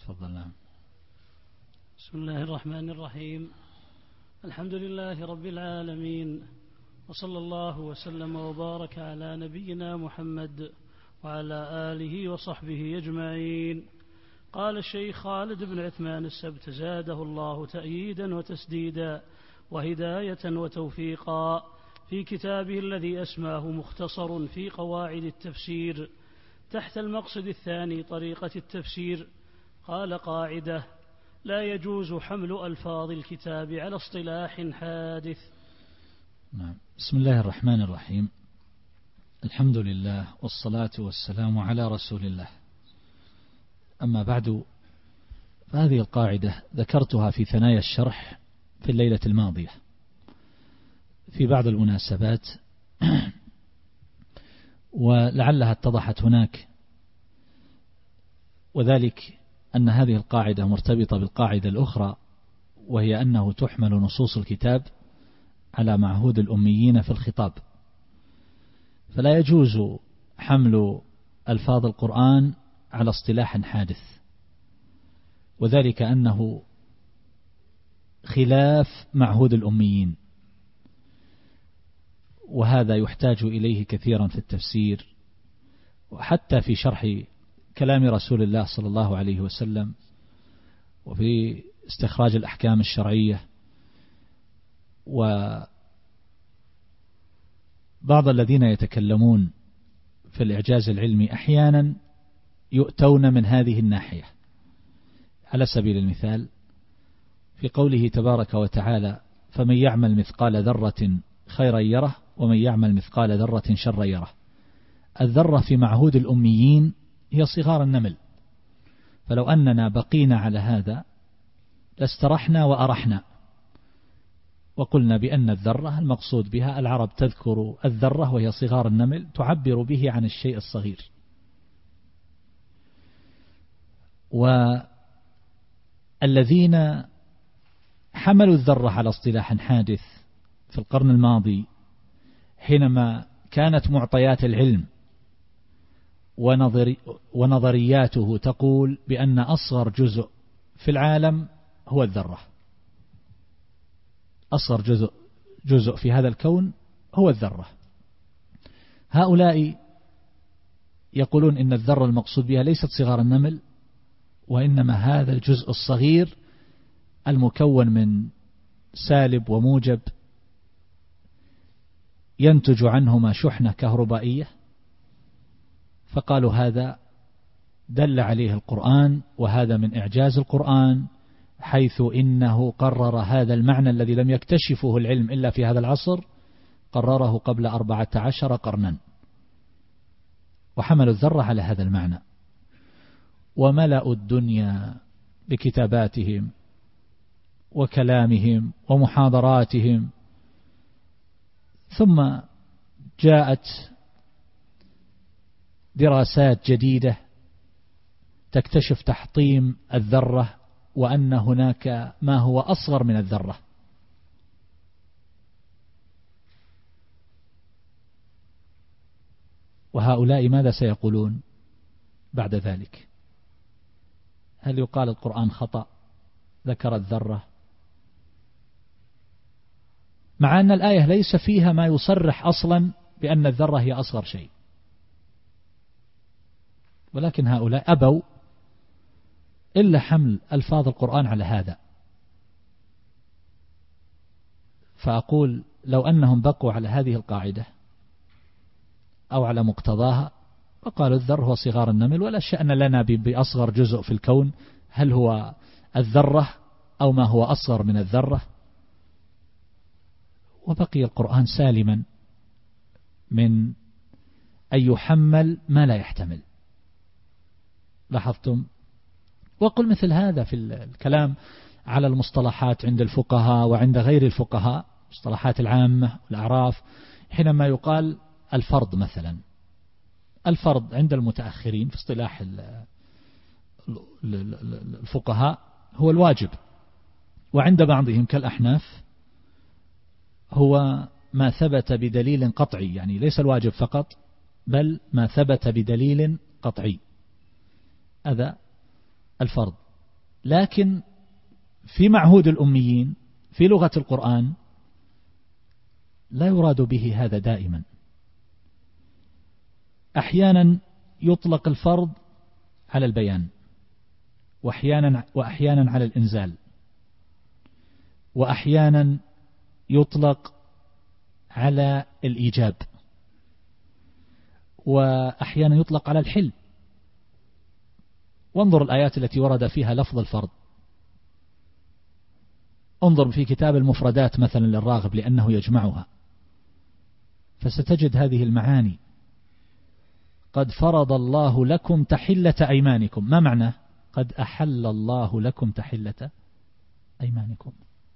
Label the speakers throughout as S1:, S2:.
S1: تفضل.
S2: بسم الله الرحمن الرحيم. الحمد لله رب العالمين، وصلى الله وسلم وبارك على نبينا محمد وعلى آله وصحبه أجمعين. قال الشيخ خالد بن عثمان السبت زاده الله تأييدا وتسديدا وهداية وتوفيقا في كتابه الذي أسماه مختصر في قواعد التفسير تحت المقصد الثاني طريقة التفسير. قال: قاعدة: لا يجوز حمل ألفاظ الكتاب على اصطلاح حادث.
S1: بسم الله الرحمن الرحيم. الحمد لله والصلاة والسلام على رسول الله. أما بعد، فهذه القاعدة ذكرتها في ثنايا الشرح في الليلة الماضية في بعض المناسبات، ولعلها اتضحت هناك، وذلك أن هذه القاعدة مرتبطة بالقاعدة الأخرى، وهي أنه تحمل نصوص الكتاب على معهود الأميين في الخطاب، فلا يجوز حمل ألفاظ القرآن على اصطلاح حادث، وذلك أنه خلاف معهود الأميين، وهذا يحتاج إليه كثيرا في التفسير وحتى في شرح كلام رسول الله صلى الله عليه وسلم، وفي استخراج الأحكام الشرعية. وبعض الذين يتكلمون في الإعجاز العلمي أحيانا يؤتون من هذه الناحية، على سبيل المثال في قوله تبارك وتعالى: فمن يعمل مثقال ذرة خيرا يره ومن يعمل مثقال ذرة شرا يره. الذرة في معهود الأميين هي صغار النمل، فلو أننا بقينا على هذا لاسترحنا وأرحنا، وقلنا بأن الذرة المقصود بها العرب تذكر الذرة وهي صغار النمل، تعبر به عن الشيء الصغير. والذين حملوا الذرة على اصطلاح حادث في القرن الماضي، حينما كانت معطيات العلم ونظرياته تقول بأن أصغر جزء في العالم هو الذرة، أصغر جزء في هذا الكون هو الذرة، هؤلاء يقولون إن الذرة المقصود بها ليست صغار النمل، وإنما هذا الجزء الصغير المكون من سالب وموجب ينتج عنهما شحنة كهربائية. فقالوا هذا دل عليه القرآن، وهذا من إعجاز القرآن، حيث إنه قرر هذا المعنى الذي لم يكتشفه العلم إلا في هذا العصر، قرره قبل 14 قرنا، وحملوا الذرة على هذا المعنى، وملأوا الدنيا بكتاباتهم وكلامهم ومحاضراتهم. ثم جاءت دراسات جديدة تكتشف تحطيم الذرة، وأن هناك ما هو أصغر من الذرة. وهؤلاء ماذا سيقولون بعد ذلك؟ هل يقال القرآن خطأ ذكر الذرة، مع أن الآية ليس فيها ما يصرح أصلا بأن الذرة هي أصغر شيء؟ ولكن هؤلاء أبوا إلا حمل ألفاظ القرآن على هذا. فأقول لو أنهم بقوا على هذه القاعدة أو على مقتضاها وقالوا الذر هو صغار النمل، ولا شأن لنا بأصغر جزء في الكون، هل هو الذرة أو ما هو أصغر من الذرة، وبقي القرآن سالما من أن يحمل ما لا يحتمل. لاحظتم؟ وقل مثل هذا في الكلام على المصطلحات عند الفقهاء وعند غير الفقهاء، مصطلحات العامة والأعراف، حينما يقال الفرض مثلا، الفرض عند المتأخرين في اصطلاح الفقهاء هو الواجب، وعند بعضهم كالأحناف هو ما ثبت بدليل قطعي، يعني ليس الواجب فقط بل ما ثبت بدليل قطعي، هذا الفرض. لكن في معهود الأميين في لغة القرآن لا يراد به هذا دائما. أحيانا يطلق الفرض على البيان، وأحيانا على الإنزال، وأحيانا يطلق على الإيجاب، وأحيانا يطلق على الحل. وانظر الآيات التي ورد فيها لفظ الفرض. انظر في كتاب المفردات مثلا للراغب لأنه يجمعها، فستجد هذه المعاني: قد فرض الله لكم تحلة أيمانكم. ما معنى قد أحل الله لكم تحلة أيمانكم؟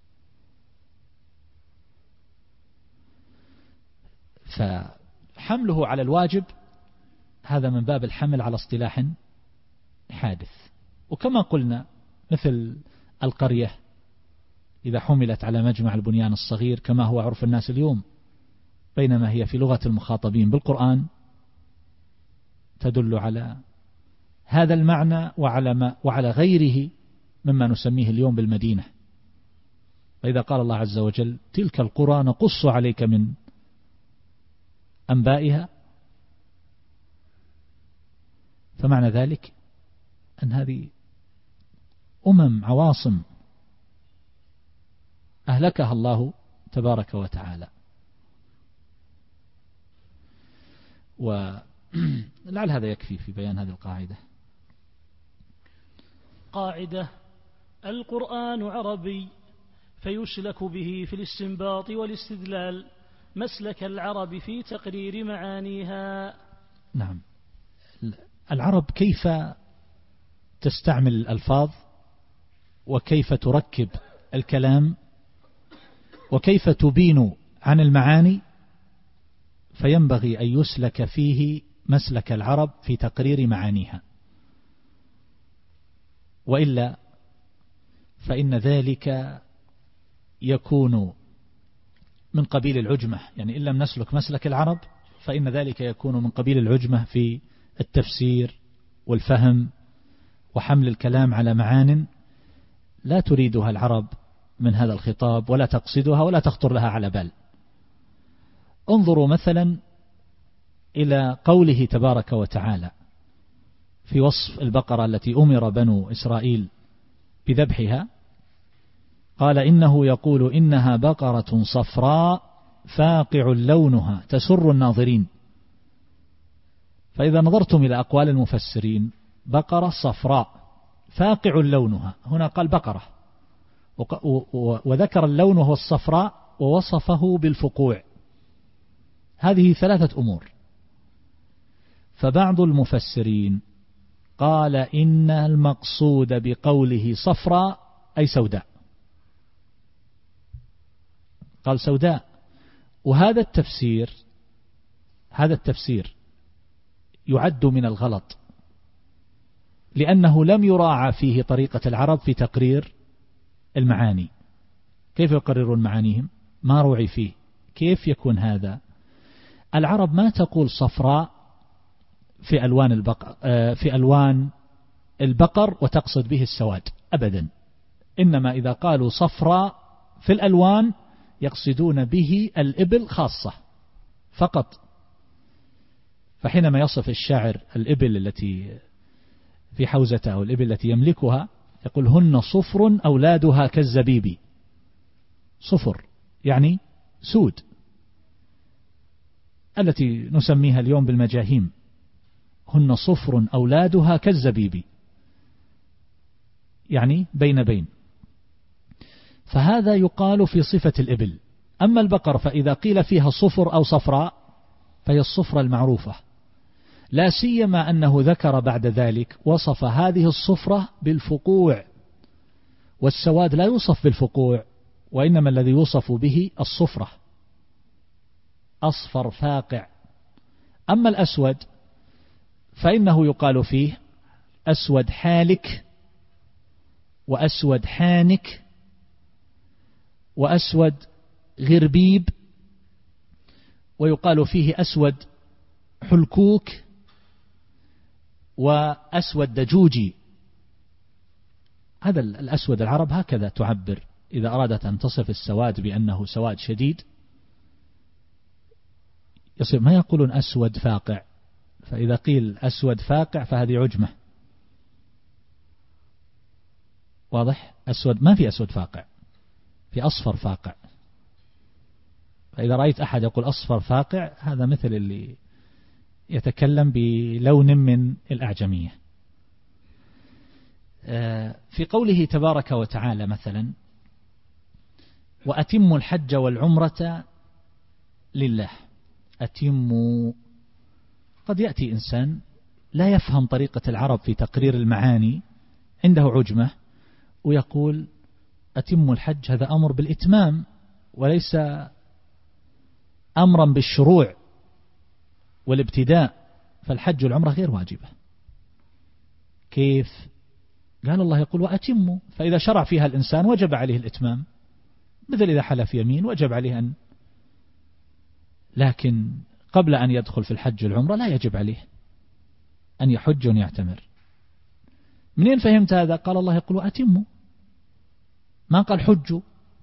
S1: فحمله على الواجب هذا من باب الحمل على اصطلاح حادث. وكما قلنا مثل القرية إذا حملت على مجمع البنيان الصغير كما هو عرف الناس اليوم، بينما هي في لغة المخاطبين بالقرآن تدل على هذا المعنى وعلى غيره مما نسميه اليوم بالمدينة. فإذا قال الله عز وجل: تلك القرى نقص عليك من أنبائها، فمعنى ذلك أن هذه عواصم أهلكها الله تبارك وتعالى. ولعل هذا يكفي في بيان هذه القاعدة.
S2: قاعدة: القرآن عربي فيسلك به في الاستنباط والاستدلال مسلك العرب في تقرير معانيها.
S1: نعم، العرب كيف تستعمل الألفاظ، وكيف تركب الكلام، وكيف تبين عن المعاني، فينبغي أن يسلك فيه مسلك العرب في تقرير معانيها، وإلا فإن ذلك يكون من قبيل العجمة. يعني إن لم نسلك مسلك العرب فإن ذلك يكون من قبيل العجمة في التفسير والفهم وحمل الكلام على معان لا تريدها العرب من هذا الخطاب، ولا تقصدها ولا تخطر لها على بال. انظروا مثلا إلى قوله تبارك وتعالى في وصف البقرة التي أمر بنو إسرائيل بذبحها: قال إنه يقول إنها بقرة صفراء فاقع لونها تسر الناظرين. فإذا نظرتم إلى أقوال المفسرين: بقرة صفراء فاقع لونها، هنا قال بقرة وذكر اللون وهو الصفراء ووصفه بالفقوع. هذه ثلاثة أمور. فبعض المفسرين قال إن المقصود بقوله صفراء أي سوداء، قال سوداء. وهذا التفسير يعد من الغلط، لأنه لم يراعى فيه طريقة العرب في تقرير المعاني. كيف يقررون معانيهم؟ ما روعي فيه. كيف يكون هذا؟ العرب ما تقول صفراء في ألوان البقر وتقصد به السواد أبدا، إنما إذا قالوا صفراء في الألوان يقصدون به الإبل خاصة فقط. فحينما يصف الشاعر الإبل التي في حوزته أو الإبل التي يملكها يقول: هن صفر أولادها كالزبيب. صفر يعني سود، التي نسميها اليوم بالمجاهيم. هن صفر أولادها كالزبيب، يعني بين. فهذا يقال في صفة الإبل. أما البقر فإذا قيل فيها صفر أو صفراء فهي الصفرة المعروفة، لا سيما أنه ذكر بعد ذلك وصف هذه الصفرة بالفقوع، والسواد لا يوصف بالفقوع، وإنما الذي يوصف به الصفرة، أصفر فاقع. أما الأسود فإنه يقال فيه أسود حالك، وأسود حانك، وأسود غربيب، ويقال فيه أسود حلكوك، وأسود دجوجي. هذا الأسود العرب هكذا تعبر إذا أرادت أن تصف السواد بأنه سواد شديد، يصير ما يقولون أسود فاقع، فإذا قيل أسود فاقع فهذه عجمة. واضح؟ أسود ما في أسود فاقع، في أصفر فاقع. فإذا رأيت أحد يقول أصفر فاقع هذا مثل اللي يتكلم بلون من الأعجمية. في قوله تبارك وتعالى مثلا وأتموا الحج والعمرة لله، أتموا، قد يأتي إنسان لا يفهم طريقة العرب في تقرير المعاني، عنده عجمة، ويقول أتموا الحج، هذا أمر بالإتمام وليس أمرا بالشروع والابتداء، فالحج والعمرة غير واجبة. كيف؟ قال الله يقول وأتموا، فإذا شرع فيها الإنسان وجب عليه الإتمام، مثل إذا حلف يمين وجب عليه أن، لكن قبل أن يدخل في الحج والعمرة لا يجب عليه أن يحج ويعتمر. منين فهمت هذا؟ قال الله يقول وأتموا، ما قال حجوا.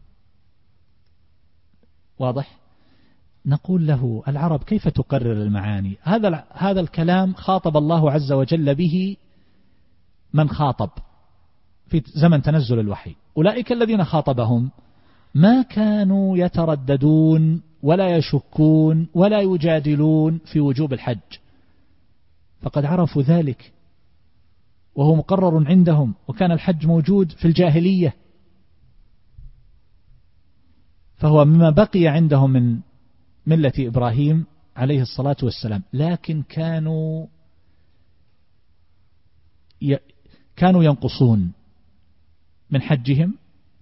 S1: واضح؟ نقول له العرب كيف تقرر المعاني؟ هذا الكلام خاطب الله عز وجل به من خاطب في زمن تنزل الوحي. أولئك الذين خاطبهم ما كانوا يترددون ولا يشكون ولا يجادلون في وجوب الحج، فقد عرفوا ذلك وهو مقرر عندهم، وكان الحج موجود في الجاهلية، فهو مما بقي عندهم من ملة إبراهيم عليه الصلاة والسلام، لكن كانوا ينقصون من حجهم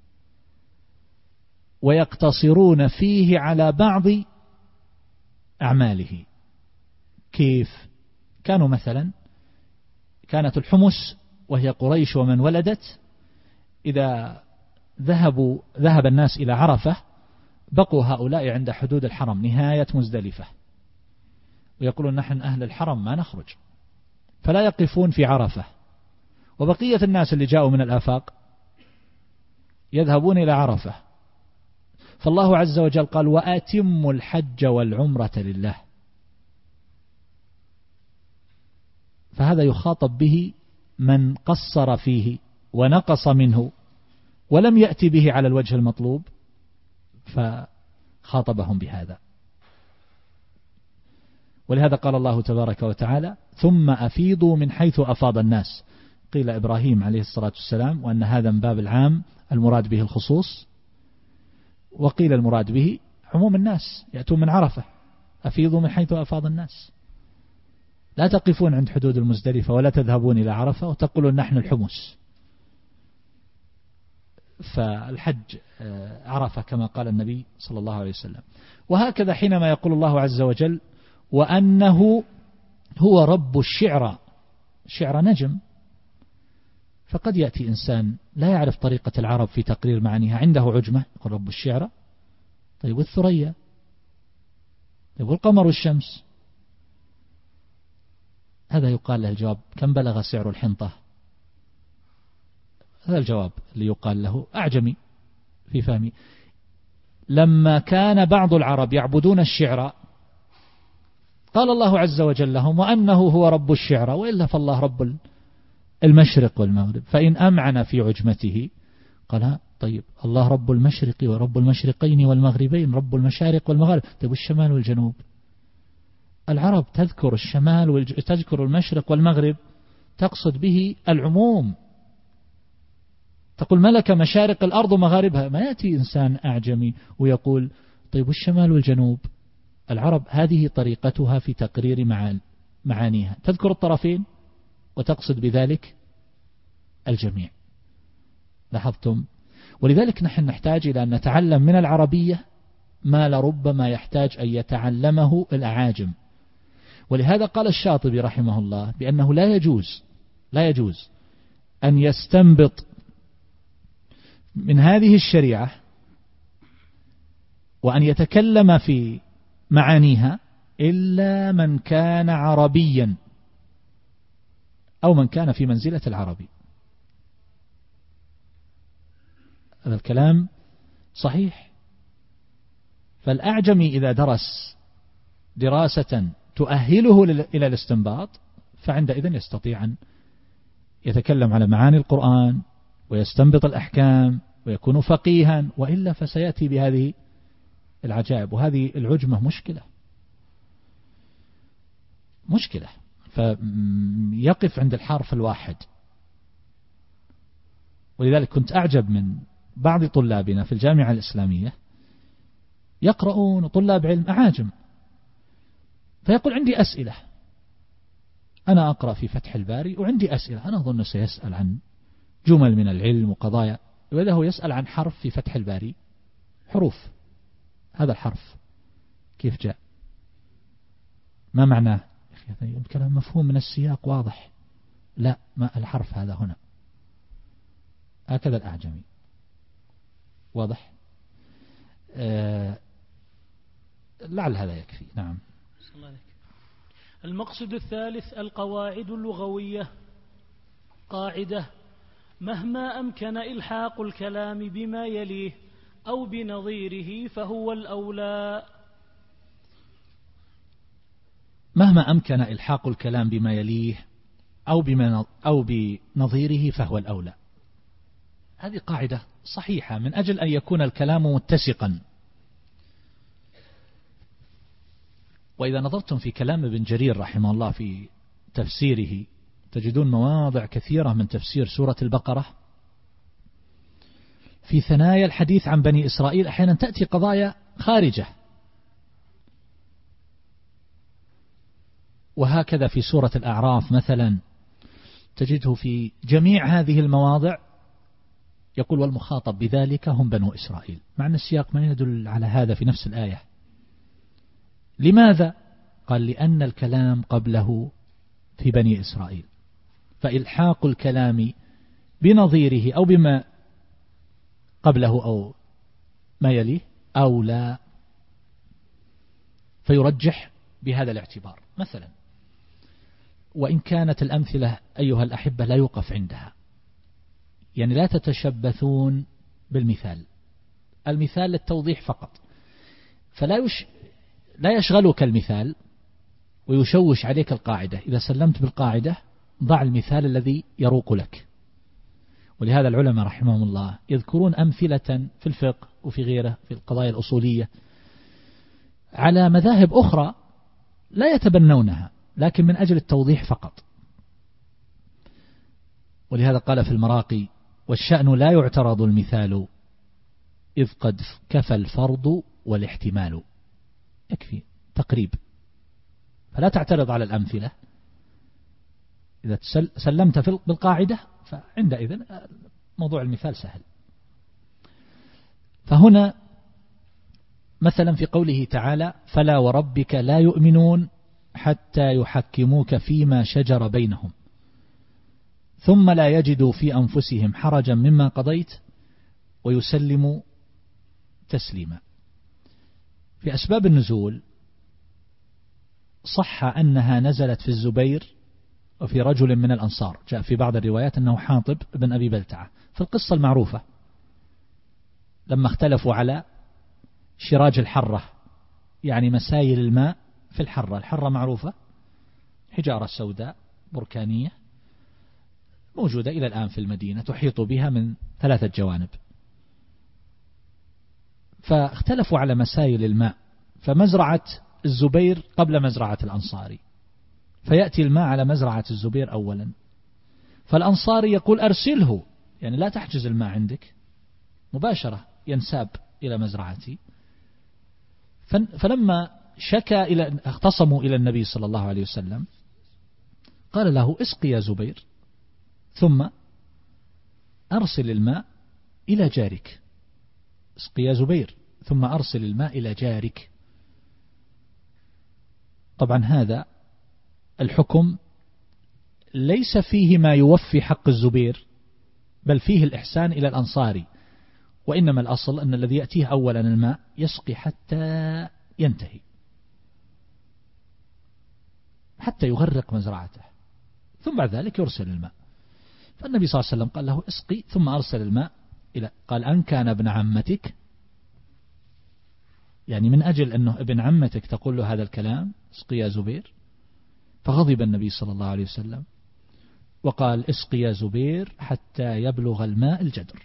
S1: ويقتصرون فيه على بعض أعماله. كيف؟ كانوا مثلا، كانت الحمس وهي قريش ومن ولدت، إذا ذهب الناس إلى عرفة بقوا هؤلاء عند حدود الحرم نهاية مزدلفة، ويقولون نحن أهل الحرم ما نخرج، فلا يقفون في عرفة، وبقية الناس اللي جاءوا من الآفاق يذهبون إلى عرفة. فالله عز وجل قال وأتموا الحج والعمرة لله، فهذا يخاطب به من قصر فيه ونقص منه ولم يأتي به على الوجه المطلوب، فخاطبهم بهذا. ولهذا قال الله تبارك وتعالى ثم أفيضوا من حيث أفاض الناس، قيل إبراهيم عليه الصلاة والسلام، وأن هذا من باب العام المراد به الخصوص، وقيل المراد به عموم الناس يأتون من عرفة، أفيضوا من حيث أفاض الناس، لا تقفون عند حدود المزدلفة ولا تذهبون إلى عرفة وتقولون نحن الحمس. فالحج عرفة كما قال النبي صلى الله عليه وسلم. وهكذا حينما يقول الله عز وجل وأنه هو رب الشعرى، شعر نجم، فقد يأتي إنسان لا يعرف طريقة العرب في تقرير معانيها، عنده عجمة، يقول رب الشعرى، طيب والثريا، طيب والقمر والشمس، هذا يقال له الجواب كم بلغ سعر الحنطة؟ هذا الجواب اللي يقال له أعجمي في فهمي. لما كان بعض العرب يعبدون الشعر قال الله عز وجل لهم وأنه هو رب الشعرى، وإلا فالله رب المشرق والمغرب، فإن أمعن في عجمته قال طيب الله رب المشرق ورب المشرقين والمغربين، رب المشارق والمغارب، طيب الشمال والجنوب؟ العرب تذكر الشمال تذكر المشرق والمغرب، تقصد به العموم، تقول ملك مشارق الأرض ومغاربها. ما يأتي إنسان أعجمي ويقول طيب الشمال والجنوب. العرب هذه طريقتها في تقرير معانيها، تذكر الطرفين وتقصد بذلك الجميع. لاحظتم؟ ولذلك نحن نحتاج إلى أن نتعلم من العربية ما لربما يحتاج أن يتعلمه الأعاجم. ولهذا قال الشاطبي رحمه الله بأنه لا يجوز أن يستنبط من هذه الشريعة وأن يتكلم في معانيها إلا من كان عربيا أو من كان في منزلة العربي. هذا الكلام صحيح. فالأعجمي إذا درس دراسة تؤهله إلى الاستنباط فعندئذ يستطيع أن يتكلم على معاني القرآن ويستنبط الأحكام ويكون فقيها، وإلا فسيأتي بهذه العجائب. وهذه العجمة مشكلة، فيقف عند الحرف الواحد. ولذلك كنت أعجب من بعض طلابنا في الجامعة الإسلامية يقرؤون طلاب علم أعاجم، فيقول عندي أسئلة، أنا أقرأ في فتح الباري وعندي أسئلة، أنا أظن سيسأل عن جمل من العلم وقضايا، وإذا هو يسأل عن حرف في فتح الباري، حروف، هذا الحرف كيف جاء، ما معناه؟ الكلام مفهوم من السياق واضح، لا، ما الحرف هذا هنا، هكذا الأعجمي. واضح؟ لعل هذا يكفي. نعم.
S2: المقصد الثالث القواعد اللغوية. قاعدة: مهما أمكن إلحاق الكلام بما يليه أو بنظيره فهو الأولى.
S1: مهما أمكن إلحاق الكلام بما يليه أو بنظيره فهو الأولى. هذه قاعدة صحيحة من أجل أن يكون الكلام متسقا. وإذا نظرتم في كلام ابن جرير رحمه الله في تفسيره تجدون مواضع كثيرة من تفسير سورة البقرة في ثنايا الحديث عن بني إسرائيل أحيانا تأتي قضايا خارجة، وهكذا في سورة الأعراف مثلا تجده في جميع هذه المواضع يقول والمخاطب بذلك هم بنو إسرائيل، مع أن السياق ما يدل على هذا في نفس الآية. لماذا؟ قال لأن الكلام قبله في بني إسرائيل، فإلحاق الكلام بنظيره أو بما قبله أو ما يليه أو لا، فيرجح بهذا الاعتبار. مثلا، وإن كانت الأمثلة أيها الأحبة لا يوقف عندها، يعني لا تتشبثون بالمثال، المثال للتوضيح فقط، لا يشغلك المثال ويشوش عليك القاعدة. إذا سلمت بالقاعدة ضع المثال الذي يروق لك. ولهذا العلماء رحمهم الله يذكرون أمثلة في الفقه وفي غيره في القضايا الأصولية على مذاهب أخرى لا يتبنونها، لكن من أجل التوضيح فقط. ولهذا قال في المراقي: والشأن لا يعترض المثال إذ قد كفى الفرض والاحتمال. يكفي تقريب، فلا تعترض على الأمثلة. إذا سلمت بالقاعدة فعندئذ موضوع المثال سهل. فهنا مثلا في قوله تعالى: فلا وربك لا يؤمنون حتى يحكموك فيما شجر بينهم ثم لا يجدوا في أنفسهم حرجا مما قضيت ويسلموا تسليما. في أسباب النزول صح أنها نزلت في الزبير وفي رجل من الأنصار، جاء في بعض الروايات أنه حاطب بن أبي بلتعة، في القصة المعروفة لما اختلفوا على شراج الحرة، يعني مسايل الماء في الحرة. الحرة معروفة، حجارة سوداء بركانية موجودة إلى الآن في المدينة، تحيط بها من 3 جوانب. فاختلفوا على مسايل الماء، فمزرعة الزبير قبل مزرعة الأنصاري، فيأتي الماء على مزرعة الزبير أولا، فالأنصاري يقول أرسله، يعني لا تحجز الماء عندك، مباشرة ينساب إلى مزرعتي. فلما اختصموا إلى النبي صلى الله عليه وسلم قال له: اسقي يا زبير ثم أرسل الماء إلى جارك. اسقي يا زبير ثم أرسل الماء إلى جارك. طبعا هذا الحكم ليس فيه ما يوفي حق الزبير، بل فيه الإحسان إلى الأنصاري، وإنما الأصل أن الذي يأتيه أولا الماء يسقي حتى ينتهي، حتى يغرق مزرعته، ثم بعد ذلك يرسل الماء. فالنبي صلى الله عليه وسلم قال له: اسقي ثم أرسل الماء قال أن كان ابن عمتك، يعني من أجل أنه ابن عمتك تقول له هذا الكلام، اسقي يا زبير. فغضب النبي صلى الله عليه وسلم وقال اسقي يا زبير حتى يبلغ الماء الجدر.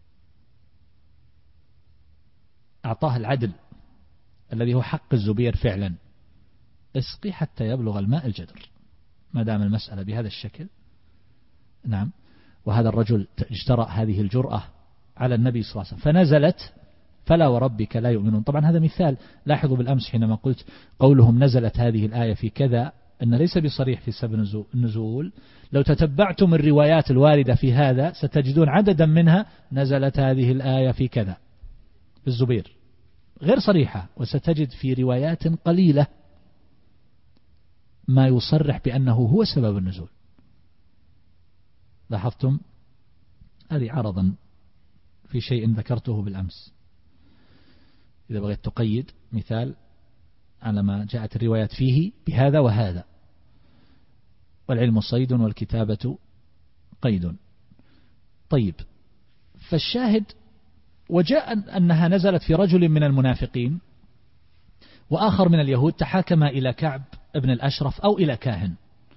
S1: أعطاه العدل الذي هو حق الزبير فعلا، اسقي حتى يبلغ الماء الجدر، ما دام المسألة بهذا الشكل. نعم. وهذا الرجل اجترأ هذه الجرأة على النبي صلى الله عليه وسلم، فنزلت فلا وربك لا يؤمنون. طبعا هذا مثال، لاحظوا بالأمس حينما قلت قولهم نزلت هذه الآية في كذا، أن ليس بصريح في سبب النزول. لو تتبعتم الروايات الواردة في هذا ستجدون عددا منها نزلت هذه الآية في كذا بالزبير، غير صريحة. وستجد في روايات قليلة ما يصرح بأنه هو سبب النزول. لاحظتم؟ هذه عرضا في شيء ذكرته بالأمس. إذا بغيت تقيد مثال على ما جاءت الروايات فيه بهذا وهذا. والعلم صيد والكتابة قيد. طيب، فالشاهد وجاء أنها نزلت في رجل من المنافقين وآخر من اليهود تحاكم إلى كعب ابن الأشرف أو إلى كاهن.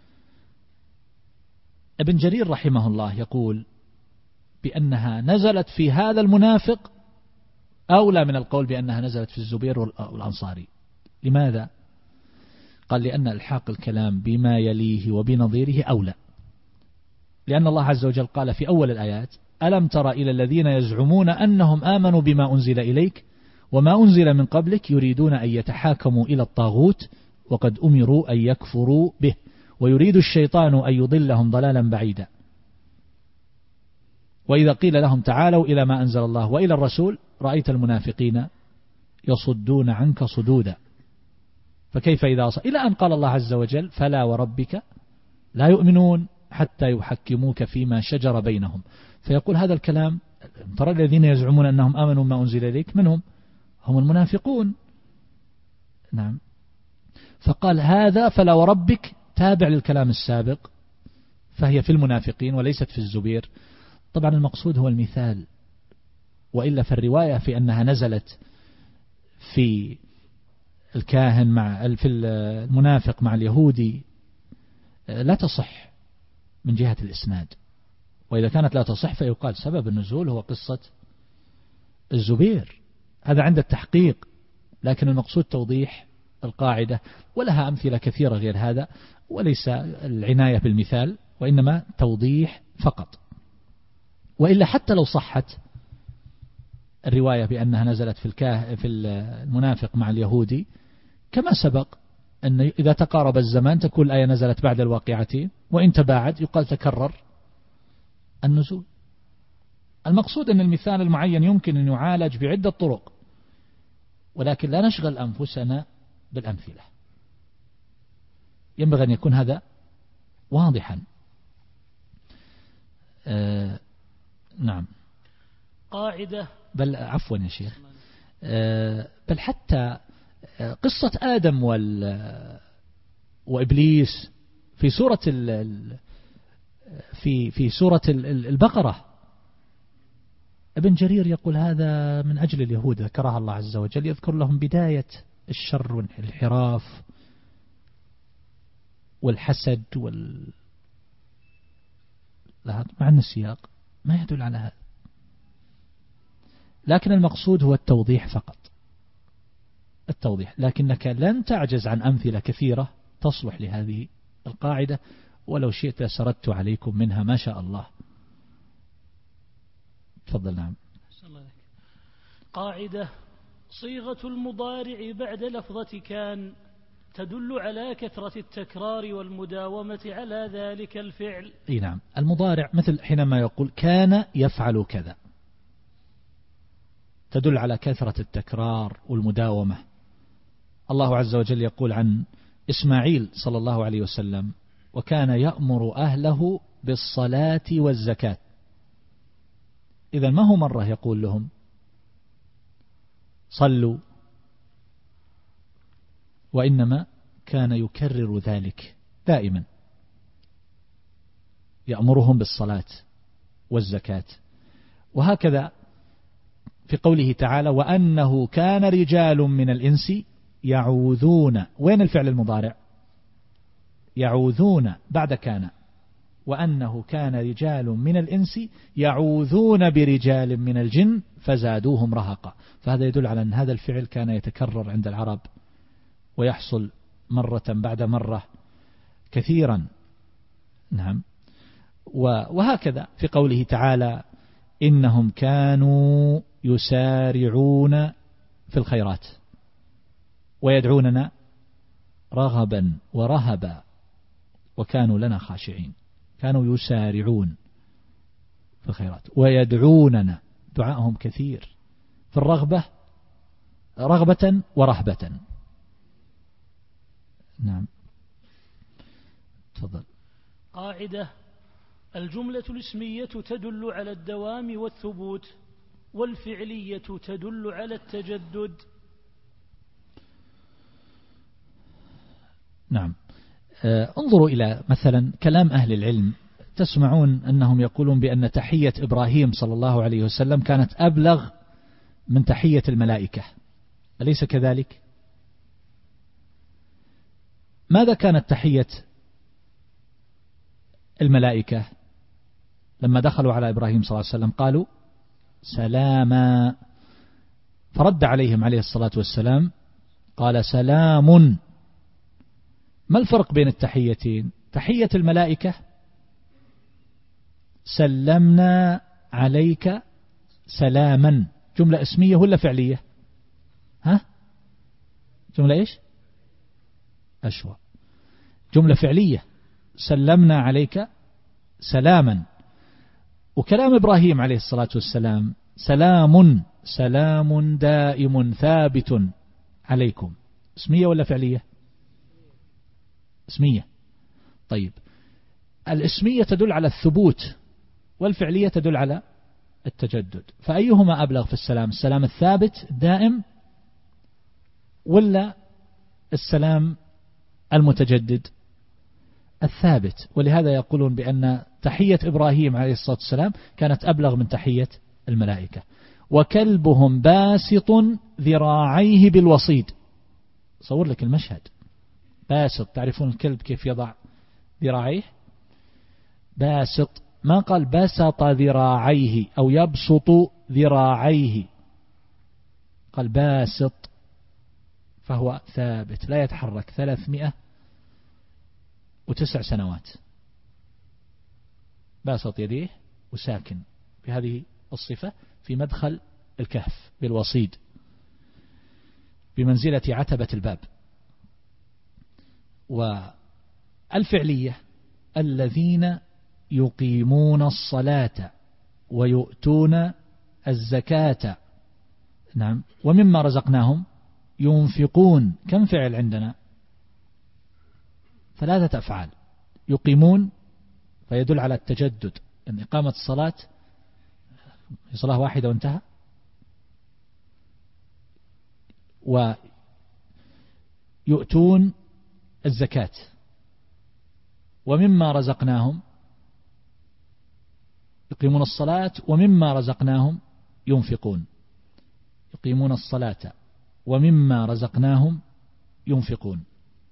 S1: ابن جرير رحمه الله يقول بأنها نزلت في هذا المنافق أولى من القول بأنها نزلت في الزبير والأنصاري. لماذا؟ قال لأن الحاق الكلام بما يليه وبنظيره أولى، لأن الله عز وجل قال في أول الآيات ألم تر إلى الذين يزعمون أنهم آمنوا بما أنزل إليك وما أنزل من قبلك يريدون أن يتحاكموا إلى الطاغوت وقد أمروا أن يكفروا به ويريد الشيطان أن يضلهم ضلالا بعيدا. وإذا قيل لهم تعالوا إلى ما أنزل الله وإلى الرسول رأيت المنافقين يصدون عنك صدودا فكيف إذا إلى أن قال الله عز وجل فلا وربك لا يؤمنون حتى يحكموك فيما شجر بينهم. فيقول هذا الكلام ترى الذين يزعمون أنهم آمنوا ما أنزل إليك منهم هم المنافقون. نعم. فقال هذا فلا وربك تابع للكلام السابق، فهي في المنافقين وليست في الزبير. طبعا المقصود هو المثال، وإلا فالرواية في أنها نزلت في الكاهن في المنافق مع اليهودي لا تصح من جهة الإسناد. وإذا كانت لا تصح فيقال سبب النزول هو قصة الزبير، هذا عند التحقيق. لكن المقصود توضيح القاعدة، ولها أمثلة كثيرة غير هذا، وليس العناية بالمثال وإنما توضيح فقط. وإلا حتى لو صحت الرواية بأنها نزلت في المنافق مع اليهودي كما سبق أن إذا تقارب الزمان تكون الآية نزلت بعد الواقعتين، وإن تباعد يقال تكرر النزول. المقصود أن المثال المعين يمكن أن يعالج بعدة طرق، ولكن لا نشغل أنفسنا بالأمثلة. ينبغي أن يكون هذا واضحا. نعم.
S2: قاعدة
S1: بل عفوا يا شيخ، بل حتى قصة آدم وإبليس في سورة في سورة البقرة، ابن جرير يقول هذا من أجل اليهود ذكرها الله عز وجل، يذكر لهم بداية الشر والانحراف والحسد مع أن السياق ما يدل على هذا. لكن المقصود هو التوضيح فقط، التوضيح. لكنك لن تعجز عن أمثلة كثيرة تصلح لهذه القاعدة، ولو شئت سردت عليكم منها ما شاء الله. تفضل. نعم.
S2: قاعدة: صيغة المضارع بعد لفظة كان تدل على كثرة التكرار والمداومة على ذلك الفعل.
S1: اي نعم. المضارع مثل حينما يقول كان يفعل كذا تدل على كثرة التكرار والمداومة. الله عز وجل يقول عن إسماعيل صلى الله عليه وسلم وكان يأمر أهله بالصلاة والزكاة. إذا ما هو مرة يقول لهم صلوا، وإنما كان يكرر ذلك دائما، يأمرهم بالصلاة والزكاة. وهكذا في قوله تعالى وأنه كان رجال من الإنس يعوذون. وين الفعل المضارع؟ يعوذون بعد كان. وأنه كان رجال من الإنس يعوذون برجال من الجن فزادوهم رهقا. فهذا يدل على أن هذا الفعل كان يتكرر عند العرب ويحصل مرة بعد مرة كثيرا. نعم. وهكذا في قوله تعالى إنهم كانوا يسارعون في الخيرات ويدعوننا رغبا ورهبا وكانوا لنا خاشعين. كانوا يسارعون في الخيرات ويدعوننا، دعائهم كثير في الرغبة، رغبة ورهبة. نعم. تفضل.
S2: قاعدة: الجملة الاسمية تدل على الدوام والثبوت، والفعلية تدل على التجدد.
S1: نعم. انظروا إلى مثلا كلام أهل العلم، تسمعون أنهم يقولون بأن تحية إبراهيم صلى الله عليه وسلم كانت أبلغ من تحية الملائكة، أليس كذلك؟ ماذا كانت تحية الملائكة لما دخلوا على إبراهيم صلى الله عليه وسلم؟ قالوا سلاما، فرد عليهم عليه الصلاة والسلام قال سلام. ما الفرق بين التحيتين؟ تحية الملائكة سلمنا عليك سلاما، جملة اسمية ولا فعلية؟ جملة إيش؟ أشوى، جملة فعلية، سلمنا عليك سلاما. وكلام إبراهيم عليه الصلاة والسلام سلام، سلام دائم ثابت عليكم، اسمية ولا فعلية؟ اسمية. طيب، الاسمية تدل على الثبوت والفعلية تدل على التجدد، فأيهما أبلغ في السلام؟ السلام الثابت الدائم ولا السلام المتجدد؟ الثابت. ولهذا يقولون بأن تحية إبراهيم عليه الصلاة والسلام كانت أبلغ من تحية الملائكة. وكلبهم باسط ذراعيه بالوصيد. صور لك المشهد، باسط، تعرفون الكلب كيف يضع ذراعيه؟ باسط، ما قال بسط ذراعيه أو يبسط ذراعيه، قال باسط، فهو ثابت لا يتحرك 309 سنوات، باسط يديه وساكن بهذه الصفة في مدخل الكهف بالوصيد بمنزلة عتبة الباب. والفعلية الذين يقيمون الصلاة ويؤتون الزكاة، نعم، ومما رزقناهم ينفقون. كم فعل عندنا؟ 3 أفعال. يقيمون فيدل على التجدد، أن إقامة الصلاة في صلاة واحدة وانتهى. ويؤتون الزكاة ومما رزقناهم، يقيمون الصلاة ومما رزقناهم ينفقون. يقيمون الصلاة ومما رزقناهم ينفقون.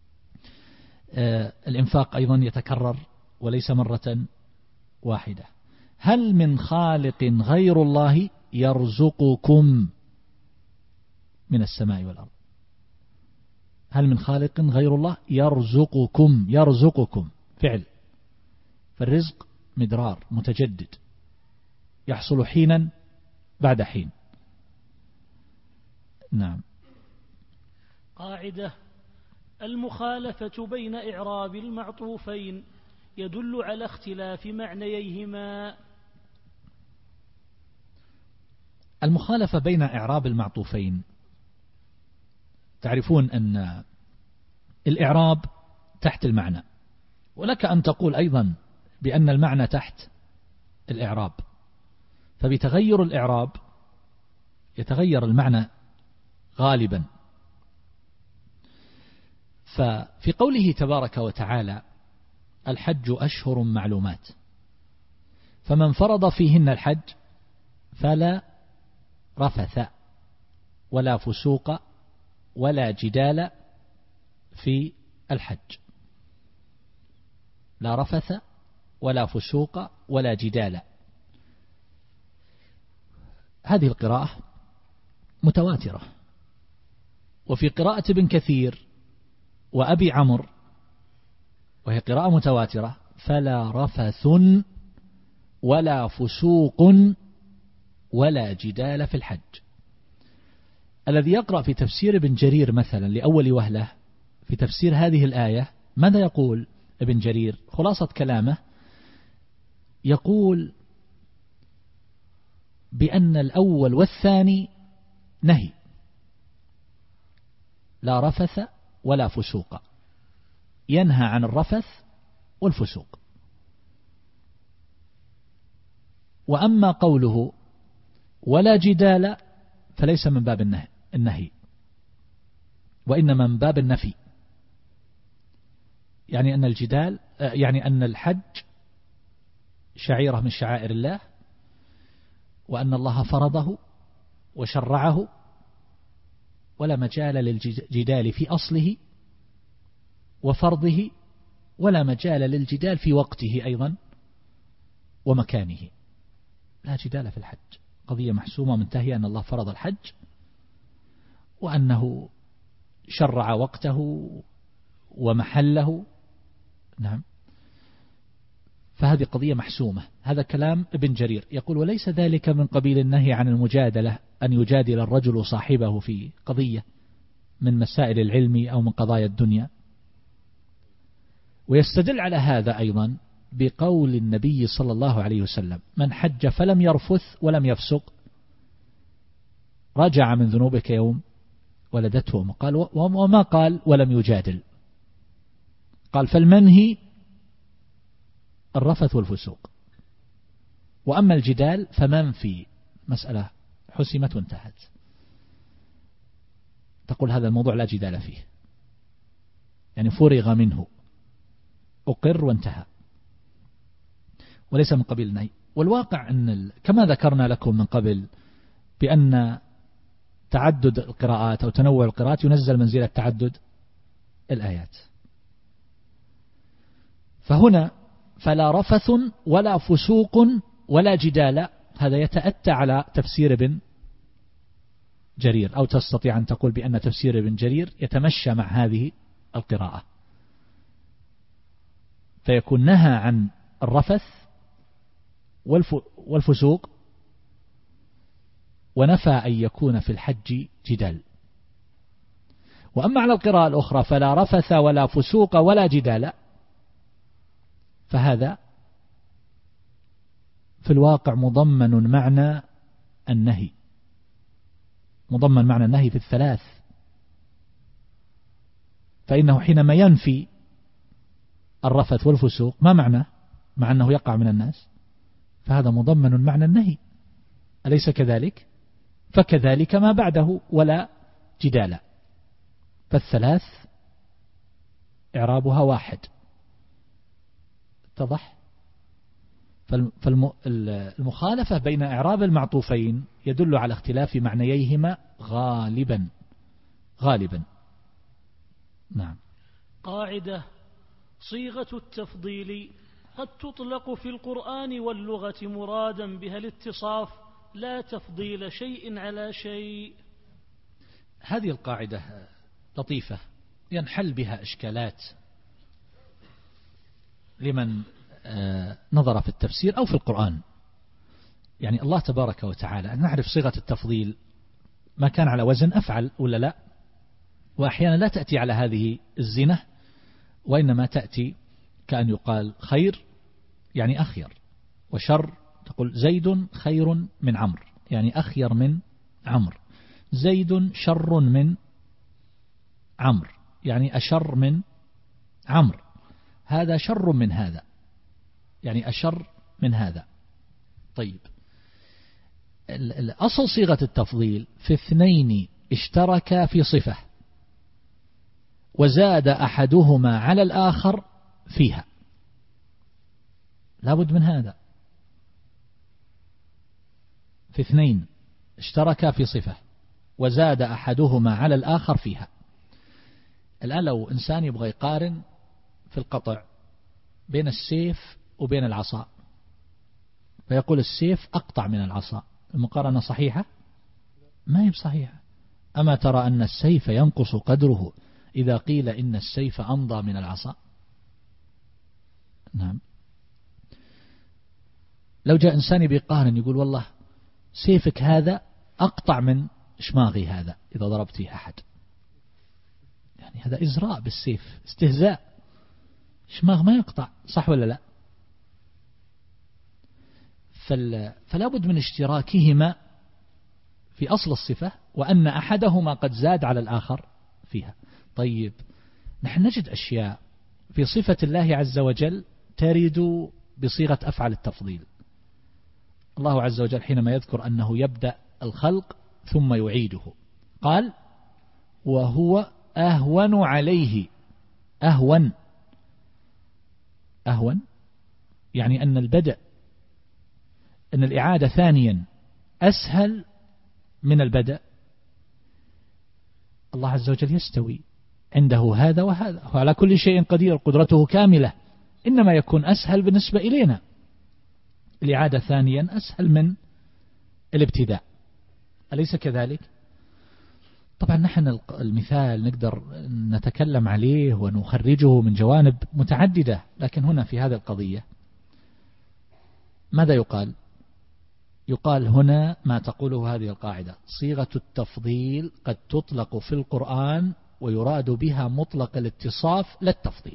S1: الإنفاق أيضا يتكرر وليس مرة واحدة. هل من خالق غير الله يرزقكم من السماء والأرض؟ هل من خالق غير الله يرزقكم؟ يرزقكم فعل، فالرزق مدرار متجدد يحصل حينا بعد حين. نعم.
S2: قاعدة: المخالفة بين إعراب المعطوفين يدل على اختلاف معنييهما.
S1: المخالفة بين إعراب المعطوفين، تعرفون أن الإعراب تحت المعنى، ولك أن تقول أيضا بأن المعنى تحت الإعراب، فبتغير الإعراب يتغير المعنى غالبا. ففي قوله تبارك وتعالى الحج أشهر معلومات، فمن فرض فيهن الحج فلا رفث ولا فسوق ولا جدال في الحج. لا رفث ولا فسوق ولا جدال. هذه القراءة متواترة. وفي قراءة ابن كثير وأبي عمرو وهي قراءة متواترة: فلا رفث ولا فسوق ولا جدال في الحج. الذي يقرأ في تفسير ابن جرير مثلا لأول وهلة في تفسير هذه الآية ماذا يقول ابن جرير؟ خلاصة كلامه يقول بأن الأول والثاني نهي: لا رفث ولا فسوق، ينهى عن الرفث والفسوق. وأما قوله ولا جدال فليس من باب النهي وإنما من باب النفي، يعني أن الجدال يعني أن الحج شعيرة من شعائر الله، وأن الله فرضه وشرعه، ولا مجال للجدال في أصله وفرضه، ولا مجال للجدال في وقته أيضا ومكانه. لا جدال في الحج، قضية محسومة منتهية، أن الله فرض الحج وأنه شرع وقته ومحله. نعم، فهذه قضية محسومة. هذا كلام ابن جرير. يقول: وليس ذلك من قبيل النهي عن المجادلة، أن يجادل الرجل صاحبه في قضية من مسائل العلم أو من قضايا الدنيا. ويستدل على هذا أيضا بقول النبي صلى الله عليه وسلم: من حج فلم يرفث ولم يفسق رجع من ذنوبك يوم ولدته أمه. قال: وما قال ولم يجادل؟ قال: فالمنهي الرفث والفسوق، وأما الجدال فمن في مسألة حسمت وانتهت. تقول هذا الموضوع لا جدال فيه، يعني فرغ منه، أقر وانتهى، وليس من قبيل النهي. والواقع أن كما ذكرنا لكم من قبل بأن تعدد القراءات أو تنوع القراءات ينزل منزلة تعدد الآيات. فهنا فلا رفث ولا فسوق ولا جدال، هذا يتأتى على تفسير ابن جرير، أو تستطيع أن تقول بأن تفسير ابن جرير يتمشى مع هذه القراءة، فيكون نهى عن الرفث والفسوق ونفى أن يكون في الحج جدال. وأما على القراءة الأخرى فلا رفث ولا فسوق ولا جدال، فهذا في الواقع مضمن معنى النهي، مضمن معنى النهي في الثلاث. فإنه حينما ينفي الرفث والفسوق ما معنى؟ مع أنه يقع من الناس، فهذا مضمن معنى النهي، أليس كذلك؟ فكذلك ما بعده ولا جدال، فالثلاث إعرابها واحد. اتضح؟ فالمخالفة بين إعراب المعطوفين يدل على اختلاف معنييهما غالبا. نعم.
S2: قاعدة: صيغة التفضيل قد تطلق في القرآن واللغة مرادا بها الاتصاف، لا تفضيل شيء على شيء.
S1: هذه القاعدة لطيفة ينحل بها إشكالات لمن نظر في التفسير أو في القرآن. يعني الله تبارك وتعالى نعرف صيغة التفضيل ما كان على وزن أفعل ولا لا، وأحيانا لا تأتي على هذه الزنة، وإنما تأتي كأن يقال خير يعني أخير، وشر تقول زيد خير من عمرو يعني أخير من عمرو، زيد شر من عمرو يعني أشر من عمرو، هذا شر من هذا يعني أشر من هذا. طيب، أصل صيغة التفضيل في اثنين اشتركا في صفة وزاد أحدهما على الآخر فيها، لابد من هذا. في اثنين اشتركا في صفة وزاد أحدهما على الآخر فيها. الآن لو إنسان يبغى يقارن في القطع بين السيف وبين العصا، فيقول السيف أقطع من العصا، المقارنة صحيحة؟ ما هي بصحيحة. أما ترى أن السيف ينقص قدره إذا قيل إن السيف أمضى من العصا؟ نعم. لو جاء إنسان بيقارن يقول والله سيفك هذا أقطع من شماغي هذا إذا ضربت فيه أحد، يعني هذا إزراء بالسيف، استهزاء، شماغ ما يقطع، صح ولا لا؟ فلا بد من اشتراكهما في أصل الصفة، وأن أحدهما قد زاد على الآخر فيها. طيب نحن نجد أشياء في صفة الله عز وجل ترد بصيغة أفعل التفضيل. الله عز وجل حينما يذكر أنه يبدأ الخلق ثم يعيده قال وهو أهون عليه. أهون يعني أن البدء، أن الإعادة ثانيا أسهل من البدء. الله عز وجل يستوي عنده هذا وهذا، وعلى كل شيء قدير، قدرته كاملة، إنما يكون أسهل بالنسبة إلينا. الإعادة ثانيا أسهل من الابتداء، أليس كذلك؟ طبعا نحن المثال نقدر نتكلم عليه ونخرجه من جوانب متعددة، لكن هنا في هذه القضية ماذا يقال؟ يقال هنا ما تقوله هذه القاعدة: صيغة التفضيل قد تطلق في القرآن ويراد بها مطلق الاتصاف لا التفضيل.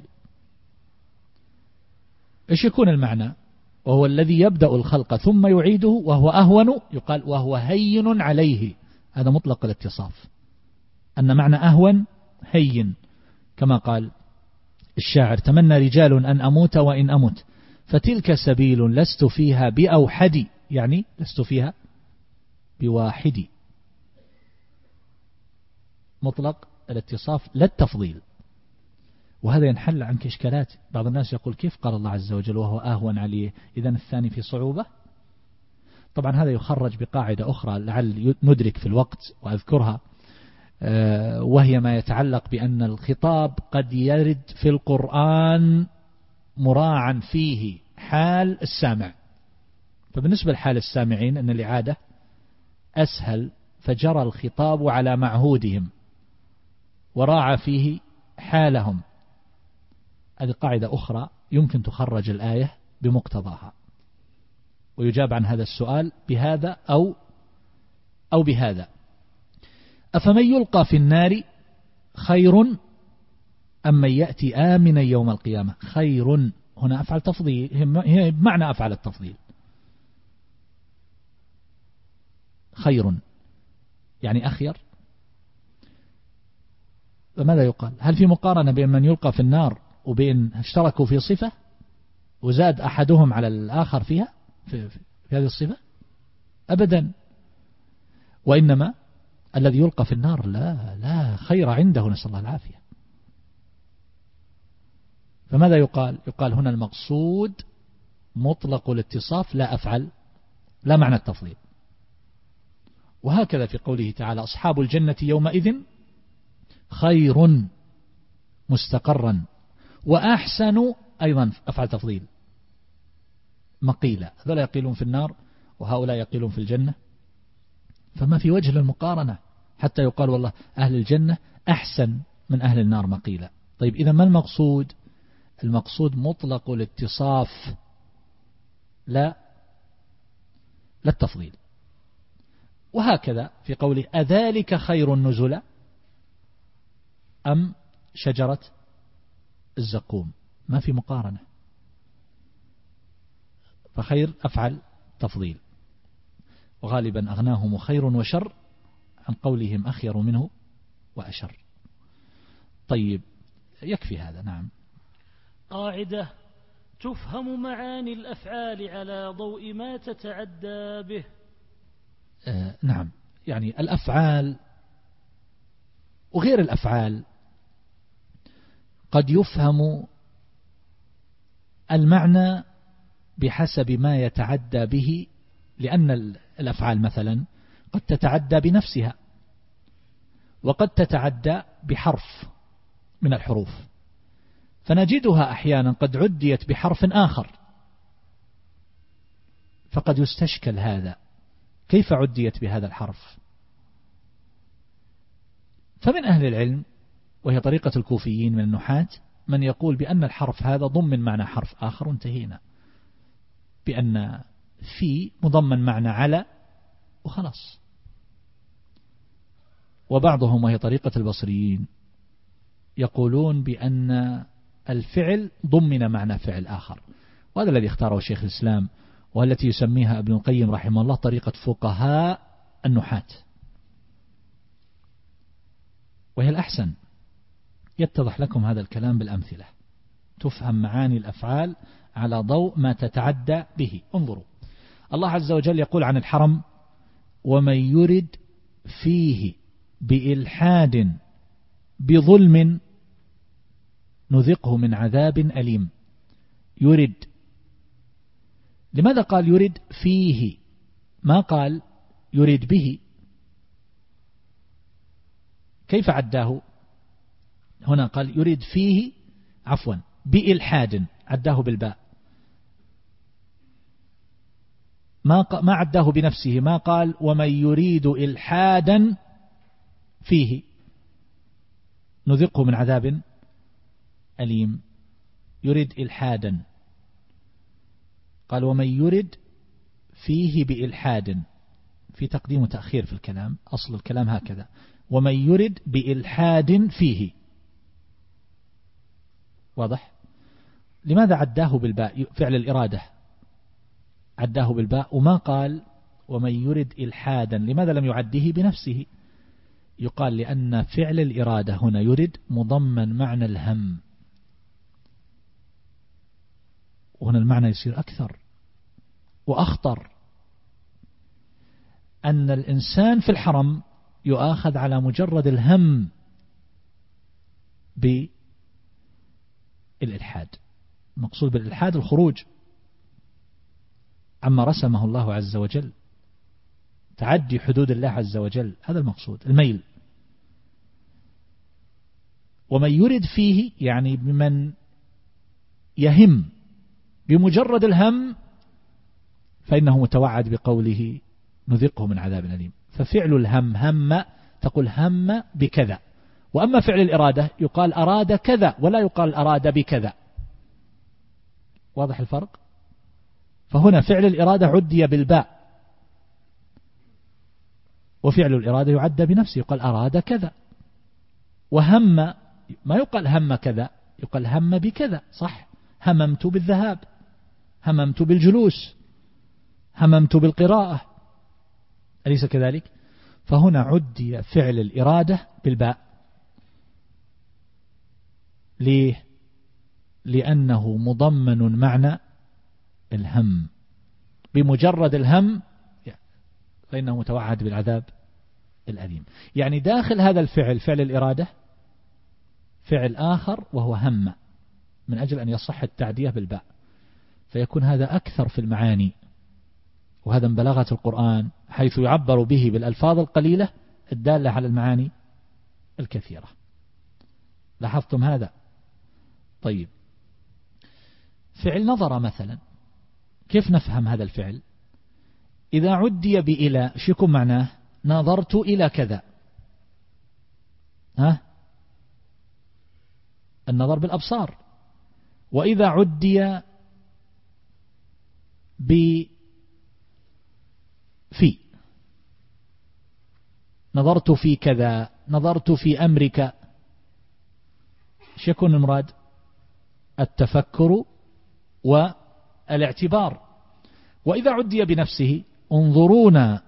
S1: إيش يكون المعنى؟ وهو الذي يبدأ الخلق ثم يعيده وهو أهون، يقال وهو هين عليه، هذا مطلق الاتصاف، أن معنى أهون هين، كما قال الشاعر: تمنى رجال أن أموت وإن أمت فتلك سبيل لست فيها بأوحدي، يعني لست فيها بواحدي، مطلق الاتصاف لا التفضيل. وهذا ينحل عنك إشكالات. بعض الناس يقول كيف قال الله عز وجل وهو أهون عليه، إذن الثاني في صعوبة؟ طبعا هذا يخرج بقاعدة أخرى لعل ندرك في الوقت وأذكرها، وهي ما يتعلق بأن الخطاب قد يرد في القرآن مراعا فيه حال السامع، فبالنسبة لحال السامعين أن الإعادة أسهل، فجرى الخطاب على معهودهم وراعى فيه حالهم. هذه قاعدة أخرى يمكن تخرج الآية بمقتضاها، ويجاب عن هذا السؤال بهذا أو بهذا: أفمن يلقى في النار خير أم من يأتي آمنا يوم القيامة؟ خير هنا أفعل تفضيل، هي بمعنى أفعل التفضيل، خير يعني أخير. فماذا يقال؟ هل في مقارنة بين من يلقى في النار وبين اشتركوا في صفة وزاد أحدهم على الآخر فيها في هذه الصفة؟ أبدا. وإنما الذي يلقى في النار لا خير عنده، نسأل الله العافية. فماذا يقال؟ يقال هنا المقصود مطلق الاتصاف لا أفعل، لا معنى التفضيل. وهكذا في قوله تعالى: أصحاب الجنة يومئذ خير مستقرا وأحسن، أيضا أفعل تفضيل، مقيلة. هذول يقيلون في النار وهؤلاء يقيلون في الجنة، فما في وجه للمقارنة حتى يقال والله أهل الجنة أحسن من أهل النار مقيلة. طيب إذا ما المقصود؟ المقصود مطلق الاتصاف لا التفضيل. وهكذا في قوله: أذلك خير نزلا أم شجرة الزقوم؟ ما في مقارنة، فخير أفعل تفضيل، وغالبا أغناهم خير وشر عن قولهم أخير منه وأشر. طيب يكفي هذا. نعم.
S2: قاعدة: تفهم معاني الأفعال على ضوء ما تتعدى به.
S1: نعم، يعني الأفعال وغير الأفعال قد يفهم المعنى بحسب ما يتعدى به لأن الأفعال مثلا قد تتعدى بنفسها وقد تتعدى بحرف من الحروف، فنجدها أحيانا قد عديت بحرف آخر، فقد يستشكل هذا، كيف عديت بهذا الحرف؟ فمن أهل العلم، وهي طريقة الكوفيين من النحاة، من يقول بأن الحرف هذا ضمن معنى حرف آخر وانتهينا، بأن في مضمن معنى على وخلاص. وبعضهم، وهي طريقة البصريين، يقولون بأن الفعل ضمن معنى فعل آخر، وهذا الذي اختاره شيخ الإسلام، والتي يسميها ابن القيم رحمه الله طريقة فقهاء النحاة، وهي الأحسن. يتضح لكم هذا الكلام بالأمثلة، تفهم معاني الأفعال على ضوء ما تتعدى به. انظروا، الله عز وجل يقول عن الحرم: ومن يرد فيه بإلحاد بظلم نذقه من عذاب أليم. يرد، لماذا قال يرد فيه؟ ما قال يرد به. كيف عداه؟ هنا قال يرد فيه، عفوا، بإلحاد، عداه بالباء، ما عداه بنفسه، ما قال ومن يريد إلحادا فيه نذقه من عذاب أليم. يريد إلحادا، قال ومن يرد فيه بإلحاد، في تقديم وتأخير في الكلام، أصل الكلام هكذا: ومن يرد بإلحاد فيه. واضح؟ لماذا عداه بالباء؟ فعل الإرادة عداه بالباء، وما قال ومن يرد إلحادا. لماذا لم يعده بنفسه؟ يقال لأن فعل الإرادة هنا يرد مضمن معنى الهم، وهنا المعنى يصير أكثر وأخطر. أن الإنسان في الحرم يؤاخذ على مجرد الهم بالإلحاد. المقصود بالإلحاد الخروج عما رسمه الله عز وجل، تعدي حدود الله عز وجل، هذا المقصود، الميل. ومن يرد فيه يعني بمن يهم بمجرد الهم، فإنه متوعد بقوله نذقه من عذاب أليم. ففعل الهم هم، تقول هم بكذا. وأما فعل الإرادة يقال أراد كذا، ولا يقال أراد بكذا. واضح الفرق؟ فهنا فعل الإرادة عدي بالباء، وفعل الإرادة يعد بنفسه، يقال أراد كذا. وهم ما يقال هم كذا، يقال هم بكذا، صح؟ هممت بالذهاب، هممت بالجلوس، هممت بالقراءة، أليس كذلك؟ فهنا عدي فعل الإرادة بالباء. ليه؟ لأنه مضمن معنى الهم، بمجرد الهم فإنه متوعد بالعذاب الأليم. يعني داخل هذا الفعل، فعل الإرادة، فعل آخر وهو هم، من أجل أن يصح التعدية بالباء، فيكون هذا أكثر في المعاني. وهذا من بلاغة القرآن، حيث يعبر به بالألفاظ القليلة الدالة على المعاني الكثيرة. لاحظتم هذا؟ طيب، فعل نظر مثلا، كيف نفهم هذا الفعل؟ إذا عدي بإلى شو يكون معناه؟ نظرت إلى كذا. النظر بالأبصار. وإذا عدي في نظرت في كذا، نظرت في أمرك، شو يكون المراد؟ التفكر والاعتبار. وإذا عدي بنفسه انظرونا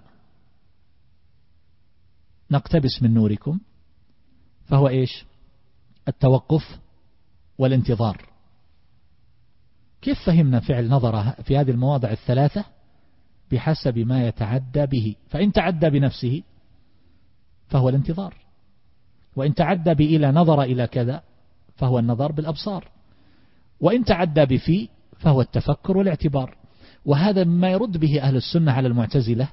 S1: نقتبس من نوركم، فهو إيش؟ التوقف والانتظار. كيف فهمنا فعل نظر في هذه المواضع الثلاثة؟ بحسب ما يتعدى به. فإن تعدى بنفسه فهو الانتظار، وإن تعدى بإلى نظر إلى كذا فهو النظر بالأبصار، وإن تعدى بفي فهو التفكر والاعتبار. وهذا ما يرد به أهل السنة على المعتزلة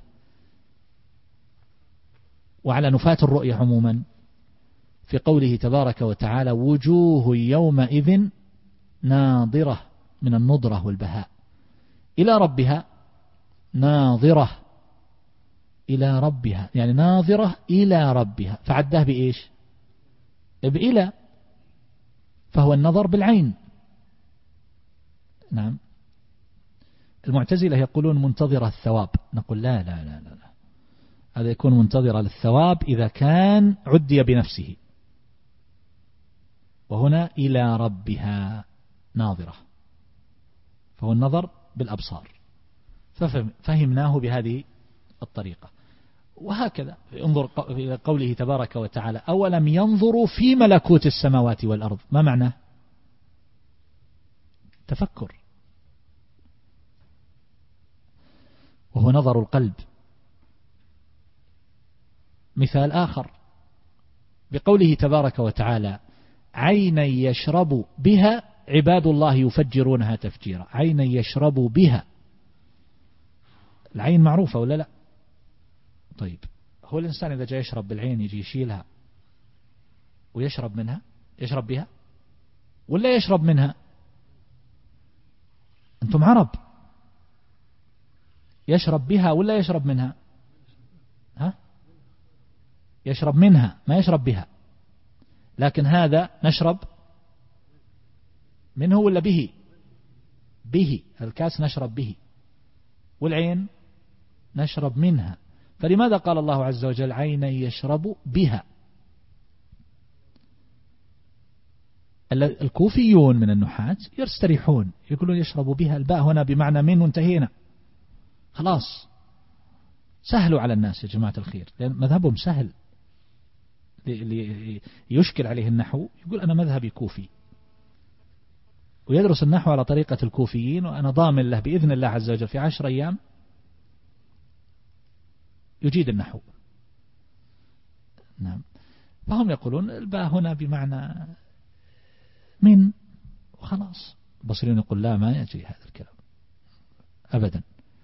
S1: وعلى نفاة الرؤية عموما في قوله تبارك وتعالى وجوه يومئذ ناظرة من النضرة والبهاء إلى ربها ناظرة إلى ربها، يعني ناظرة إلى ربها، فعداه بإيش؟ بإلى، فهو النظر بالعين. نعم. المعتزلة يقولون منتظرة الثواب، نقول لا لا لا لا, لا. هذا يكون منتظرة للثواب إذا كان عدي بنفسه، وهنا إلى ربها ناظرة، فهو النظر بالأبصار، ففهمناه بهذه الطريقة. وهكذا انظر إلى قوله تبارك وتعالى أولم ينظروا في ملكوت السماوات والأرض، ما معناه؟ تفكر، وهو نظر القلب. مثال آخر بقوله تبارك وتعالى عينا يشرب بها عباد الله يفجرونها تفجيرا. عينا يشرب بها، العين معروفة ولا لا؟ طيب هو الإنسان إذا جاء يشرب بالعين يجي يشيلها ويشرب منها، يشرب بها ولا يشرب منها؟ أنتم عرب، يشرب بها ولا يشرب منها؟ ها؟ يشرب منها ما يشرب بها، لكن هذا نشرب منه ولا به؟ به، الكاس نشرب به، والعين نشرب منها. فلماذا قال الله عز وجل عينا يشرب بها؟ الكوفيون من النحاة يستريحون يقولون يشرب بها، الباء هنا بمعنى من، وانتهينا خلاص. سهلوا على الناس يا جماعة الخير، لأن مذهبهم سهل. اللي يشكل عليه النحو يقول أنا مذهبي كوفي، ويدرس النحو على طريقة الكوفيين، وأنا ضامن له بإذن الله عز وجل في 10 أيام يجيد النحو. نعم. فهم يقولون الباء هنا بمعنى من وخلاص. البصريون يقول لا، ما يجري هذا الكلام أبدا،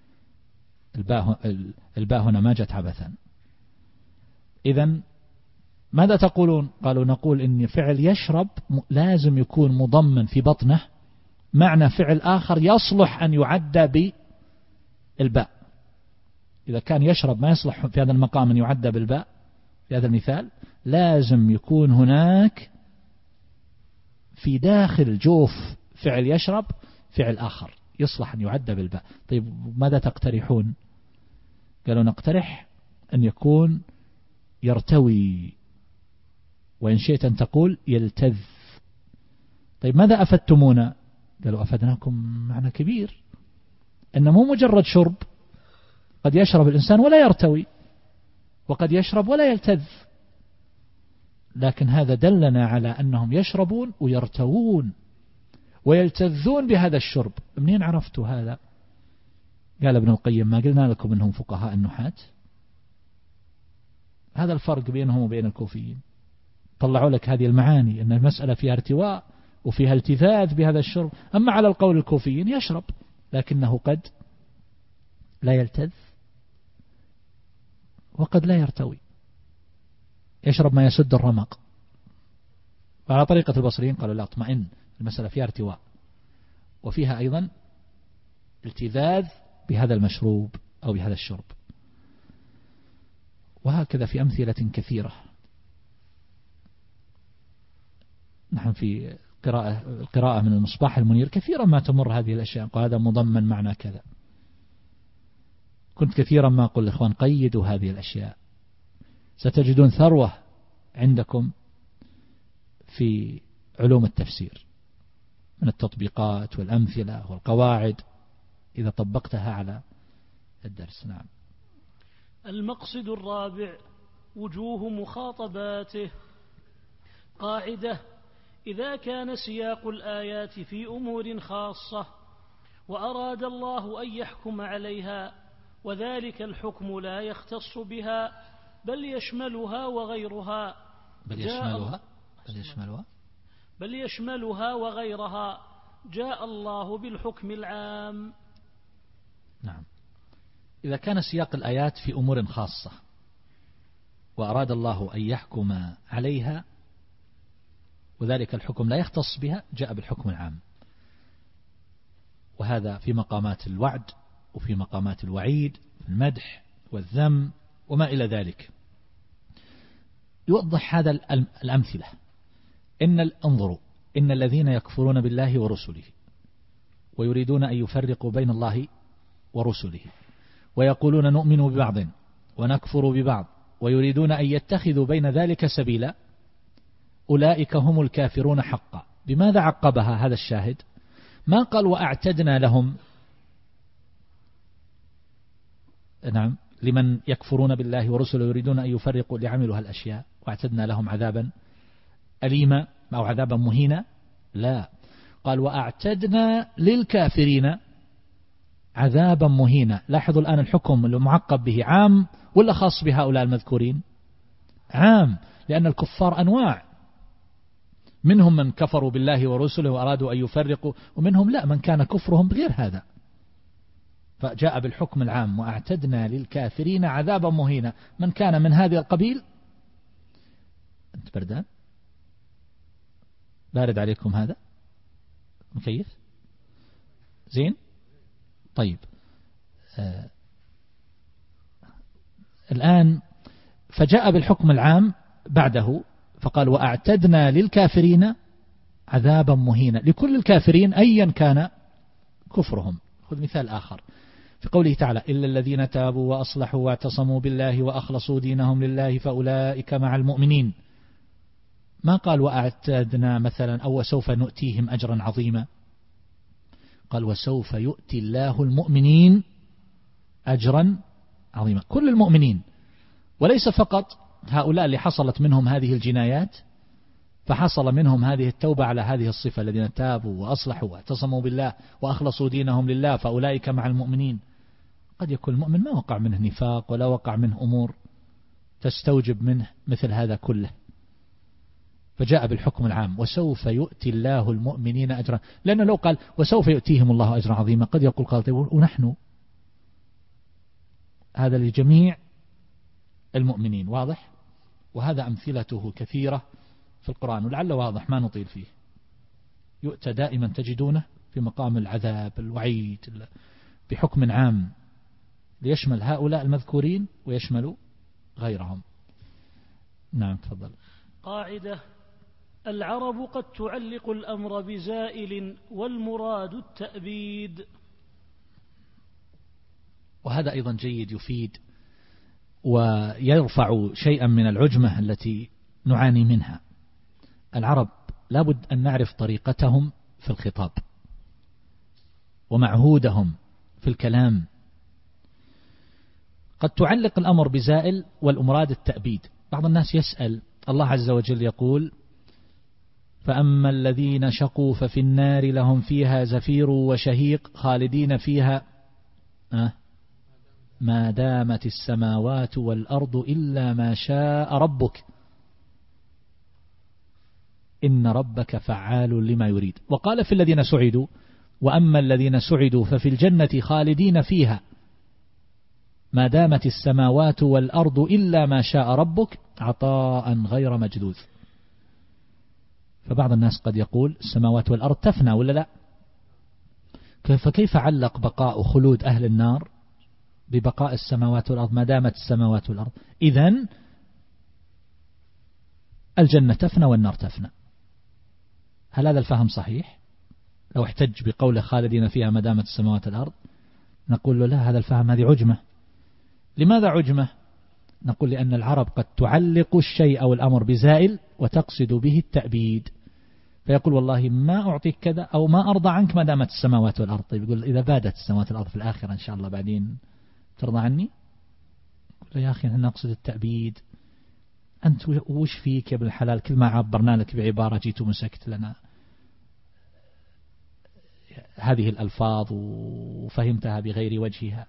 S1: الباء هنا ما جت عبثا. إذن ماذا تقولون؟ قالوا نقول إن فعل يشرب لازم يكون مضمن في بطنه معنى فعل آخر يصلح أن يعدى بالباء. إذا كان يشرب ما يصلح في هذا المقام أن يعدى بالباء في هذا المثال، لازم يكون هناك في داخل جوف فعل يشرب فعل آخر يصلح أن يعدى بالباء. طيب ماذا تقترحون؟ قالوا نقترح أن يكون يرتوي، وإن شئت أن تقول يلتذ. طيب ماذا أفدتمونا؟ قالوا أفدناكم معنى كبير، أن مو مجرد شرب، قد يشرب الإنسان ولا يرتوي، وقد يشرب ولا يلتذ، لكن هذا دلنا على أنهم يشربون ويرتوون ويلتذون بهذا الشرب. منين عرفتوا هذا؟ قال ابن القيم ما قلنا لكم أنهم فقهاء النحاة؟ هذا الفرق بينهم وبين الكوفيين. طلعوا لك هذه المعاني، أن المسألة فيها ارتواء وفيها التذاذ بهذا الشرب. أما على القول الكوفيين يشرب لكنه قد لا يلتذ وقد لا يرتوي، يشرب ما يسد الرمق. وعلى طريقة البصريين قالوا لا، اطمئن، المسألة فيها ارتواء وفيها أيضا التذاذ بهذا المشروب أو بهذا الشرب. وهكذا في أمثلة كثيرة. نحن في القراءة من المصباح المنير كثيرا ما تمر هذه الأشياء، وهذا مضمن معنى كذا. كنت كثيرا ما أقول لإخوان قيدوا هذه الأشياء، ستجدون ثروة عندكم في علوم التفسير من التطبيقات والأمثلة والقواعد إذا طبقتها على الدرس. نعم.
S2: المقصد الرابع وجوه مخاطباته. قاعدة: إذا كان سياق الآيات في أمور خاصة وأراد الله أن يحكم عليها، وذلك الحكم لا يختص بها بل يشملها وغيرها، بل يشملها وغيرها، جاء الله بالحكم العام.
S1: نعم. إذا كان سياق الآيات في أمور خاصة وأراد الله أن يحكم عليها وذلك الحكم لا يختص بها جاء بالحكم العام، وهذا في مقامات الوعد وفي مقامات الوعيد، المدح والذم وما إلى ذلك. يوضح هذا الأمثلة. انظروا إن الذين يكفرون بالله ورسله ويريدون أن يفرقوا بين الله ورسله ويقولون نؤمن ببعض ونكفر ببعض ويريدون أن يتخذوا بين ذلك سبيلا أولئك هم الكافرون حقا. بماذا عقبها هذا الشاهد؟ ما قال وأعتدنا لهم، نعم، لمن يكفرون بالله ورسله يريدون أن يفرقوا لعملوا هالأشياء واعتدنا لهم عذابا أليما أو عذابا مهينا، لا، قال وأعتدنا للكافرين عذابا مهينا. لاحظوا الآن الحكم المعقب به عام ولا خاص بهؤلاء المذكورين؟ عام، لأن الكفار أنواع، منهم من كفروا بالله ورسله وأرادوا أن يفرقوا، ومنهم لا، من كان كفرهم بغير هذا، فجاء بالحكم العام وأعتدنا للكافرين عذابا مهينا. من كان من هذه القبيل، أنت بردان؟ بارد عليكم هذا؟ مكيف؟ زين؟ طيب. الآن فجاء بالحكم العام بعده فقال وأعتدنا للكافرين عذابا مهينا، لكل الكافرين أيا كان كفرهم. خذ مثال آخر في قوله تعالى إلا الذين تابوا وأصلحوا واعتصموا بالله وأخلصوا دينهم لله فأولئك مع المؤمنين. ما قال وأعتدنا مثلا أو وسوف نؤتيهم أجرا عظيما، قال وسوف يؤتي الله المؤمنين أجرا عظيما، كل المؤمنين، وليس فقط هؤلاء اللي حصلت منهم هذه الجنايات فحصل منهم هذه التوبة على هذه الصفة، الذين تابوا وأصلحوا واعتصموا بالله وأخلصوا دينهم لله فأولئك مع المؤمنين. قد يكون المؤمن ما وقع منه نفاق ولا وقع منه أمور تستوجب منه مثل هذا كله، فجاء بالحكم العام وسوف يؤتي الله المؤمنين أجرا، لأنه لو قال وسوف يؤتيهم الله أجرا عظيما قد يقول قال ونحن، هذا لجميع المؤمنين. واضح؟ وهذا أمثلته كثيرة في القرآن، ولعل واضح ما نطيل فيه. يؤتى دائما تجدونه في مقام العذاب الوعيد بحكم عام ليشمل هؤلاء المذكورين ويشمل غيرهم. نعم تفضل.
S2: قاعدة: العرب قد تعلق الأمر بزائل والمراد التأبيد.
S1: وهذا أيضا جيد، يفيد ويرفع شيئا من العجمة التي نعاني منها. العرب لابد أن نعرف طريقتهم في الخطاب ومعهودهم في الكلام. قد تعلق الأمر بزائل والمراد التأبيد. بعض الناس يسأل، الله عز وجل يقول فأما الذين شقوا ففي النار لهم فيها زفير وشهيق خالدين فيها ما دامت السماوات والأرض إلا ما شاء ربك إن ربك فعال لما يريد. وقال في الذين سعدوا وأما الذين سعدوا ففي الجنة خالدين فيها ما دامت السماوات والأرض إلا ما شاء ربك عطاء غير مجدود. فبعض الناس قد يقول السماوات والأرض تفنى ولا لا، فكيف علق بقاء خلود أهل النار ببقاء السماوات والأرض ما دامت السماوات والأرض؟ إذن الجنة تفنى والنار تفنى. هل هذا الفهم صحيح؟ لو احتج بقول خالدين فيها ما دامت السماوات والأرض نقول له لا، هذا الفهم هذه عجمة. لماذا عجمة؟ نقول لأن العرب قد تعلق الشيء أو الأمر بزائل وتقصد به التأبيد، فيقول والله ما أعطيك كذا أو ما أرضى عنك ما دامت السماوات والأرض. طيب يقول إذا بادت السماوات والأرض في الآخرة إن شاء الله بعدين ترضى عني؟ يقول يا أخي نحن نقصد التأبيد، أنت وش فيك يا ابن الحلال؟ كل ما عبرنا لك بعبارة جيت ومسكت لنا هذه الألفاظ وفهمتها بغير وجهها.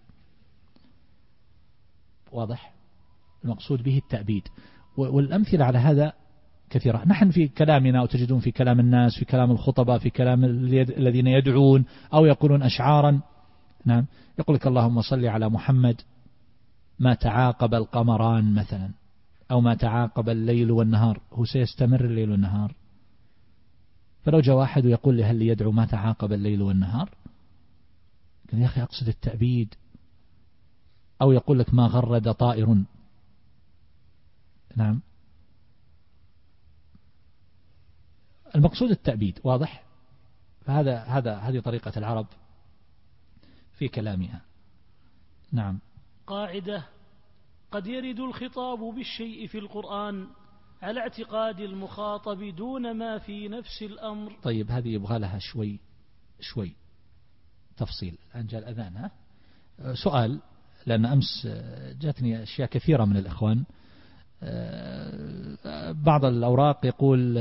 S1: واضح؟ المقصود به التأبيد. والأمثلة على هذا كثيرة. نحن في كلامنا وتجدون في كلام الناس، في كلام الخطباء، في كلام الذين يدعون أو يقولون أشعارا نعم، يقول لك اللهم صل على محمد ما تعاقب القمران مثلا، أو ما تعاقب الليل والنهار، هو سيستمر الليل والنهار. فلو جاء واحد ويقول لي هل لي يدعو ما تعاقب الليل والنهار، قال يا أخي أقصد التأبيد. أو يقول لك ما غرد طائر. نعم، المقصود التأبيد، واضح. هذه طريقة العرب في كلامها. نعم.
S2: قاعدة: قد يرد الخطاب بالشيء في القرآن على اعتقاد المخاطب دون ما في نفس الأمر.
S1: طيب هذه يبغى لها شوي تفصيل. الآن جاء الأذان. سؤال، لأن أمس جاتني أشياء كثيرة من الإخوان. بعض الأوراق يقول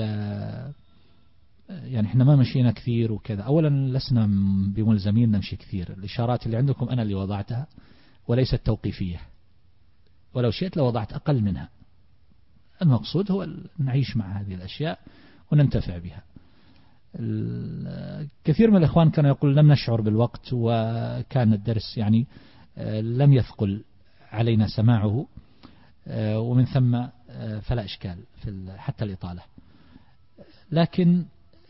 S1: يعني احنا ما مشينا كثير وكذا. أولا لسنا بملزمين نمشي كثير، الإشارات اللي عندكم أنا اللي وضعتها وليست توقيفية، ولو شئت لوضعت أقل منها. المقصود هو نعيش مع هذه الأشياء وننتفع بها. كثير من الإخوان كانوا يقول لم نشعر بالوقت، وكان الدرس يعني لم يثقل علينا سماعه، ومن ثم فلا إشكال في حتى الإطالة. لكن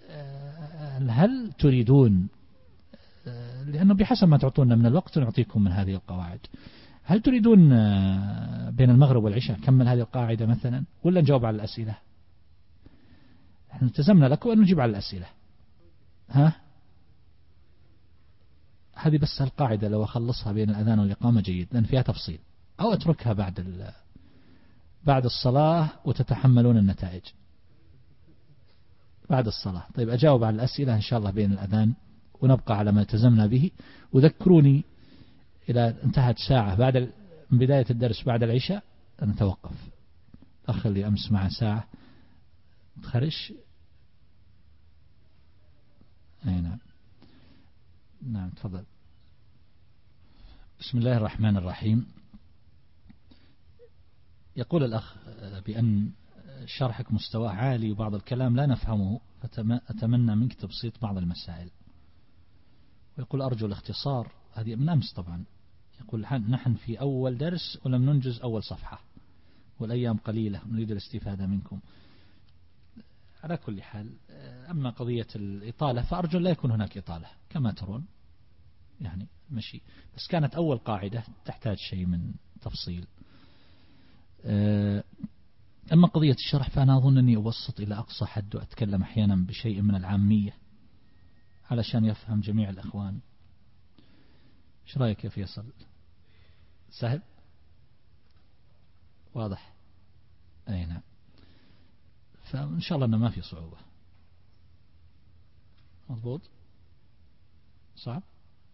S1: هل تريدون، لأنه بحسب ما تعطونا من الوقت نعطيكم من هذه القواعد، هل تريدون بين المغرب والعشاء كمل هذه القاعدة مثلا، ولا نجاوب على الأسئلة؟ احنا التزمنا لكم أن نجيب على الأسئلة. هذه بس القاعدة لو أخلصها بين الأذان والإقامة جيد، لأن فيها تفصيل، أو أتركها بعد الصلاة وتتحملون النتائج بعد الصلاة. طيب أجاوب على الأسئلة إن شاء الله بين الأذان، ونبقى على ما التزمنا به. وذكروني إذا انتهت ساعة من بداية الدرس بعد العشاء نتوقف. أخ اللي أمس مع ساعة تخرج. أي نعم. نعم تفضل. بسم الله الرحمن الرحيم. يقول الأخ بأن شرحك مستواه عالي وبعض الكلام لا نفهمه، فأتمنى منك تبسيط بعض المسائل. ويقول أرجو الاختصار. هذه من أمس طبعا. يقول نحن في أول درس ولم ننجز أول صفحة، والأيام قليلة، نريد الاستفادة منكم. على كل حال، أما قضية الإطالة فأرجو لا يكون هناك إطالة كما ترون، يعني مشي، بس كانت أول قاعدة تحتاج شيء من تفصيل. أما قضية الشرح فأنا أظن أني أوسط إلى أقصى حد، وأتكلم أحيانا بشيء من العامية علشان يفهم جميع الأخوان. إيش رأيك يا فيصل؟ سهل؟ واضح؟ أي نعم. فإن شاء الله أنه ما في صعوبة. مضبوط؟ صعب؟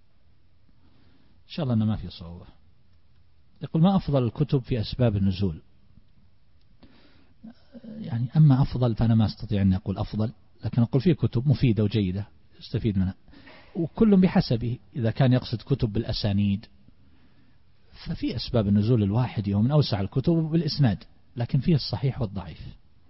S1: إن شاء الله أنه ما في صعوبة. يقول ما أفضل الكتب في أسباب النزول؟ يعني أما أفضل فأنا ما أستطيع أن أقول أفضل، لكن أقول فيه كتب مفيدة وجيدة يستفيد منها، وكل بحسبه. إذا كان يقصد كتب بالأسانيد ففي أسباب النزول الواحد ومن أوسع الكتب بالإسناد، لكن فيه الصحيح والضعيف.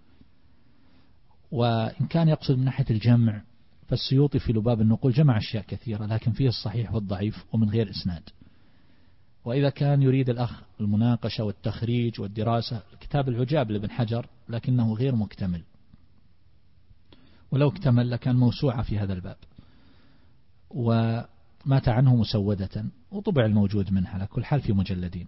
S1: وإن كان يقصد من ناحية الجمع فالسيوطي في لباب النقول جمع أشياء كثيرة، لكن فيه الصحيح والضعيف ومن غير إسناد. وإذا كان يريد الأخ المناقشة والتخريج والدراسة، كتاب العجاب لابن حجر لكنه غير مكتمل، ولو اكتمل لكان موسوعة في هذا الباب، ومات عنه مسودة وطبع الموجود منها على كل حال في مجلدين.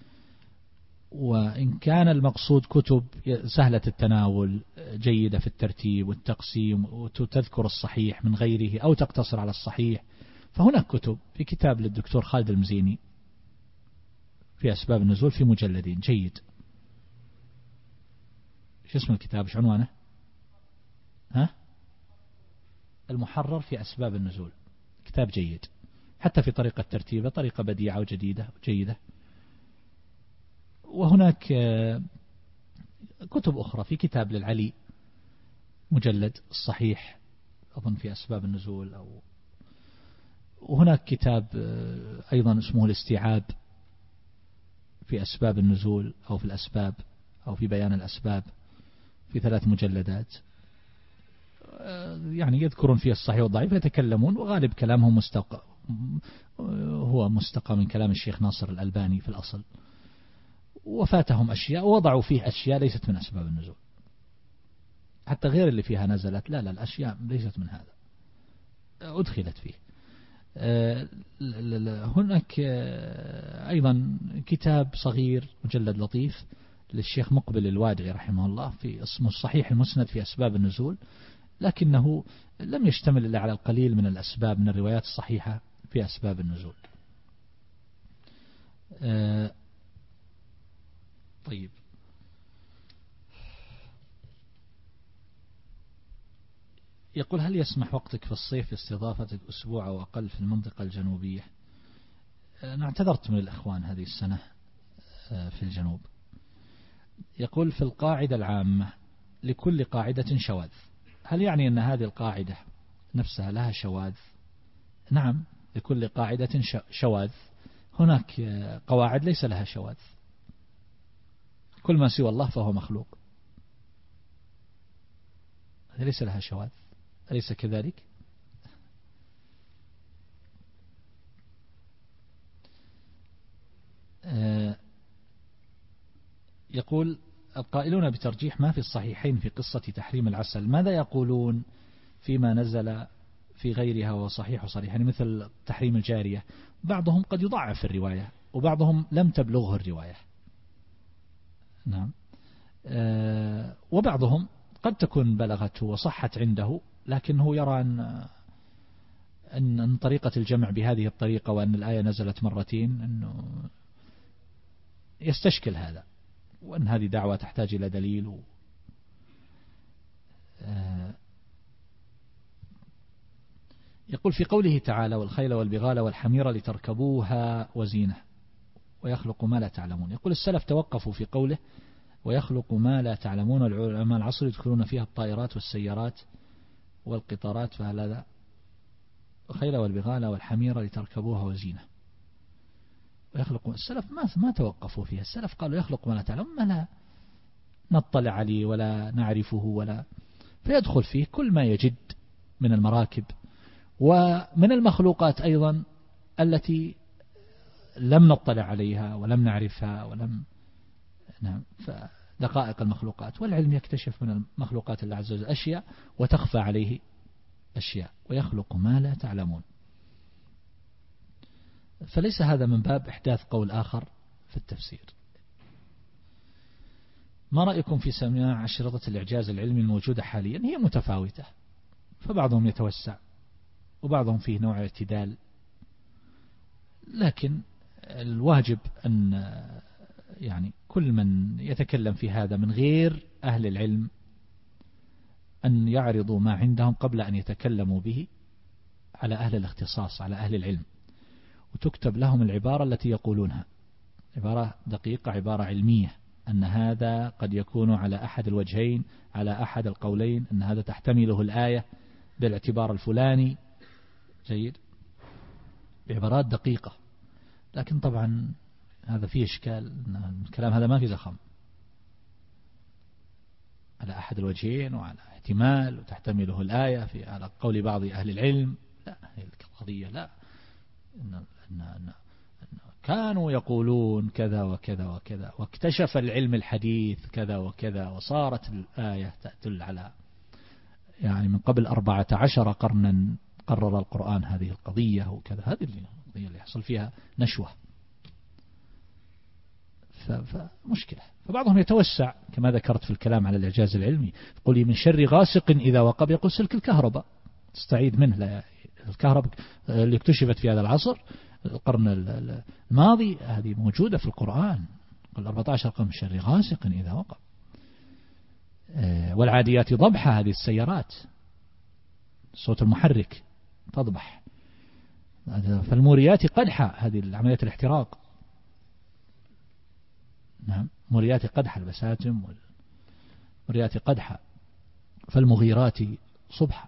S1: وإن كان المقصود كتب سهلة التناول جيدة في الترتيب والتقسيم وتذكر الصحيح من غيره أو تقتصر على الصحيح، فهناك كتب. في كتاب للدكتور خالد المزيني في أسباب النزول في مجلدين جيد. شو اسم الكتاب؟ ايش عنوانه؟ المحرر في أسباب النزول، كتاب جيد حتى في طريقة ترتيبه، طريقة بديعة وجديدة وجيدة. وهناك كتب أخرى، في كتاب للعلي مجلد الصحيح أظن في أسباب النزول، وهناك كتاب أيضا اسمه الاستيعاب في أسباب النزول أو في الأسباب أو في بيان الأسباب، في 3 مجلدات، يعني يذكرون فيه الصحيح والضعيف، يتكلمون وغالب كلامهم هو مستقى من كلام الشيخ ناصر الألباني في الأصل، وفاتهم أشياء ووضعوا فيه أشياء ليست من أسباب النزول، حتى غير اللي فيها نزلت لا الأشياء ليست من هذا أدخلت فيه. هناك أيضا كتاب صغير مجلد لطيف للشيخ مقبل الوادعي رحمه الله في اسمه الصحيح المسند في أسباب النزول، لكنه لم يشتمل إلا على القليل من الأسباب من الروايات الصحيحة في أسباب النزول. طيب، يقول هل يسمح وقتك في الصيف لاستضافتك أسبوع أو أقل في المنطقة الجنوبية؟ أنا اعتذرت من الإخوان هذه السنة في الجنوب. يقول في القاعدة العامة لكل قاعدة شواذ، هل يعني أن هذه القاعدة نفسها لها شواذ؟ نعم، لكل قاعدة شواذ. هناك قواعد ليس لها شواذ، كل ما سوى الله فهو مخلوق، ليس لها شواذ، أليس كذلك؟ يقول القائلون بترجيح ما في الصحيحين في قصة تحريم العسل ماذا يقولون فيما نزل في غيرها وصحيح وصريح، يعني مثل تحريم الجارية؟ بعضهم قد يضعف الرواية وبعضهم لم تبلغه الرواية، نعم، وبعضهم قد تكون بلغته وصحت عنده، لكنه يرى أن طريقة الجمع بهذه الطريقة وأن الآية نزلت مرتين أنه يستشكل هذا، وأن هذه دعوة تحتاج إلى دليل. يقول في قوله تعالى والخيل والبغال والحمير لتركبوها وزينة ويخلق ما لا تعلمون، يقول السلف توقفوا في قوله ويخلق ما لا تعلمون، والعلماء العصر يدخلون فيها الطائرات والسيارات والقطارات، فهل هذا الخيل والبغال والحمير لتركبوها وزينة ويخلق؟ السلف ما توقفوا فيها، السلف قالوا يخلق ما لا تعلمون، ما لا نطلع عليه ولا نعرفه ولا، فيدخل فيه كل ما يجد من المراكب ومن المخلوقات أيضا التي لم نطلع عليها ولم نعرفها ولم، نعم، فدقائق المخلوقات، والعلم يكتشف من المخلوقات الله عز وجل أشياء وتخفى عليه أشياء، ويخلق ما لا تعلمون. فليس هذا من باب إحداث قول آخر في التفسير. ما رأيكم في سماع أشرطة الإعجاز العلمي الموجودة حاليا؟ هي متفاوتة، فبعضهم يتوسع وبعضهم فيه نوع اعتدال، لكن الواجب أن يعني كل من يتكلم في هذا من غير أهل العلم أن يعرضوا ما عندهم قبل أن يتكلموا به على أهل الاختصاص، على أهل العلم، وتكتب لهم العبارة التي يقولونها، عبارة دقيقة، عبارة علمية، أن هذا قد يكون على أحد الوجهين، على أحد القولين، أن هذا تحتمله الآية بالاعتبار الفلاني، جيد، بعبارات دقيقة. لكن طبعا هذا فيه إشكال، الكلام هذا ما في زخم، على أحد الوجهين وعلى احتمال وتحتمله الآية في على قول بعض أهل العلم، لا، هي القضية لا، إن كانوا يقولون كذا وكذا وكذا واكتشف العلم الحديث كذا وكذا وصارت الآية تدل على، يعني من قبل 14 قرنا قرر القرآن هذه القضية وكذا، هذه القضية اللي يحصل فيها نشوة، فمشكلة. فبعضهم يتوسع كما ذكرت في الكلام على الإعجاز العلمي، يقول من شر غاسق إذا وقب، يقول سلك الكهرباء تستعيد منه، الكهرباء اللي اكتشفت في هذا العصر القرن الماضي هذه موجودة في القرآن، قل 14 قرن من شر غاسق إذا وقب. والعاديات ضبحة، هذه السيارات صوت المحرك تضبح. فالموريات قدحة، هذه عملية الاحتراق، نعم، موريات قدحة، البساتم والموريات قدحة. فالمغيرات صبحة،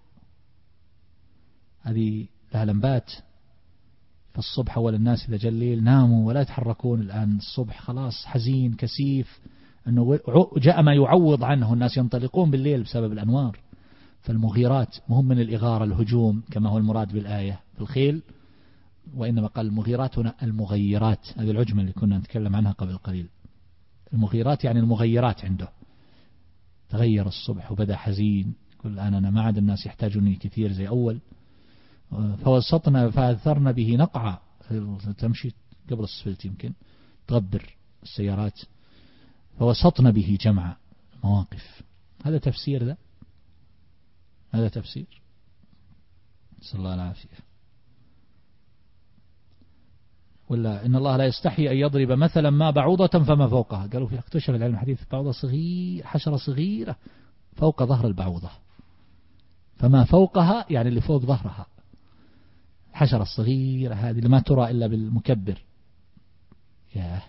S1: هذه لها لمبات، فالصبح أول الناس إذا جليل ناموا ولا يتحركون، الآن الصبح خلاص حزين كسيف، أنه جاء ما يعوض عنه، الناس ينطلقون بالليل بسبب الأنوار. فالمغيرات مهم من الإغارة، الهجوم كما هو المراد بالآية في الخيل وإنما قال المغيرات هنا المغيرات، هذه العجمة اللي كنا نتكلم عنها قبل قليل. المغيرات يعني المغيرات عنده، تغير الصبح وبدأ حزين، يقول الآن أنا ما عاد الناس يحتاجوني كثير زي أول. فوسطنا فأثرنا به نقعا، تمشي قبل السفلت يمكن تغبر السيارات، فوسطنا به جمعا مواقف. هذا تفسير ذا، هذا تفسير، نسأل الله العافية. ولا إن الله لا يستحي أن يضرب مثلا ما بعوضة فما فوقها. قالوا في اكتشف العلم الحديث بعوضة صغيرة، حشرة صغيرة فوق ظهر البعوضة، فما فوقها يعني اللي فوق ظهرها، الحشرة الصغيرة هذه اللي ما ترى إلا بالمكبر. ياه،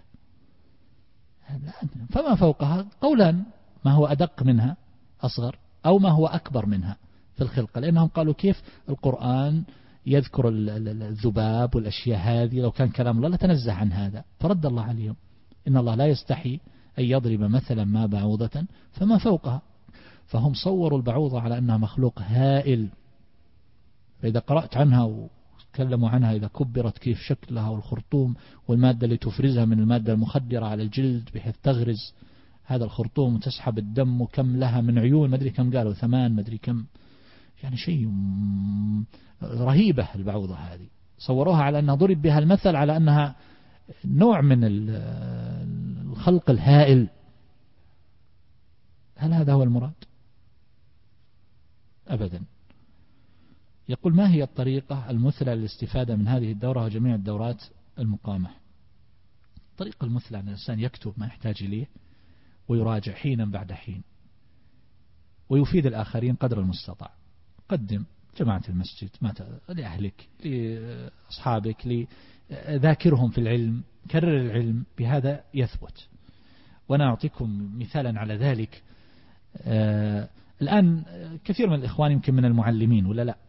S1: فما فوقها قولان، ما هو أدق منها أصغر، أو ما هو أكبر منها في الخلقة، لأنهم قالوا كيف القرآن يذكر الذباب والأشياء هذه، لو كان كلام الله لتنزه عن هذا. فرد الله عليهم إن الله لا يستحي أن يضرب مثلا ما بعوضة فما فوقها. فهم صوروا البعوضة على أنها مخلوق هائل، فإذا قرأت عنها وتكلموا عنها إذا كبرت كيف شكلها والخرطوم والمادة اللي تفرزها من المادة المخدرة على الجلد بحيث تغرز هذا الخرطوم وتسحب الدم، وكم لها من عيون، ما أدري كم قالوا 8، ما أدري كم، يعني شيء رهيبة البعوضة هذه. صوروها على أنها ضرب بها المثل على أنها نوع من الخلق الهائل. هل هذا هو المراد؟ أبدا. يقول ما هي الطريقة المثلى للاستفادة من هذه الدورة وجميع الدورات المقامة؟ الطريقة المثلى أن الإنسان يكتب ما يحتاج إليه ويراجع حينا بعد حين، ويفيد الآخرين قدر المستطاع. قدم جماعة المسجد لأهلك، لأصحابك، لذاكرهم في العلم، كرر العلم، بهذا يثبت. وأنا أعطيكم مثالا على ذلك. الآن كثير من الإخوان يمكن من المعلمين ولا لا،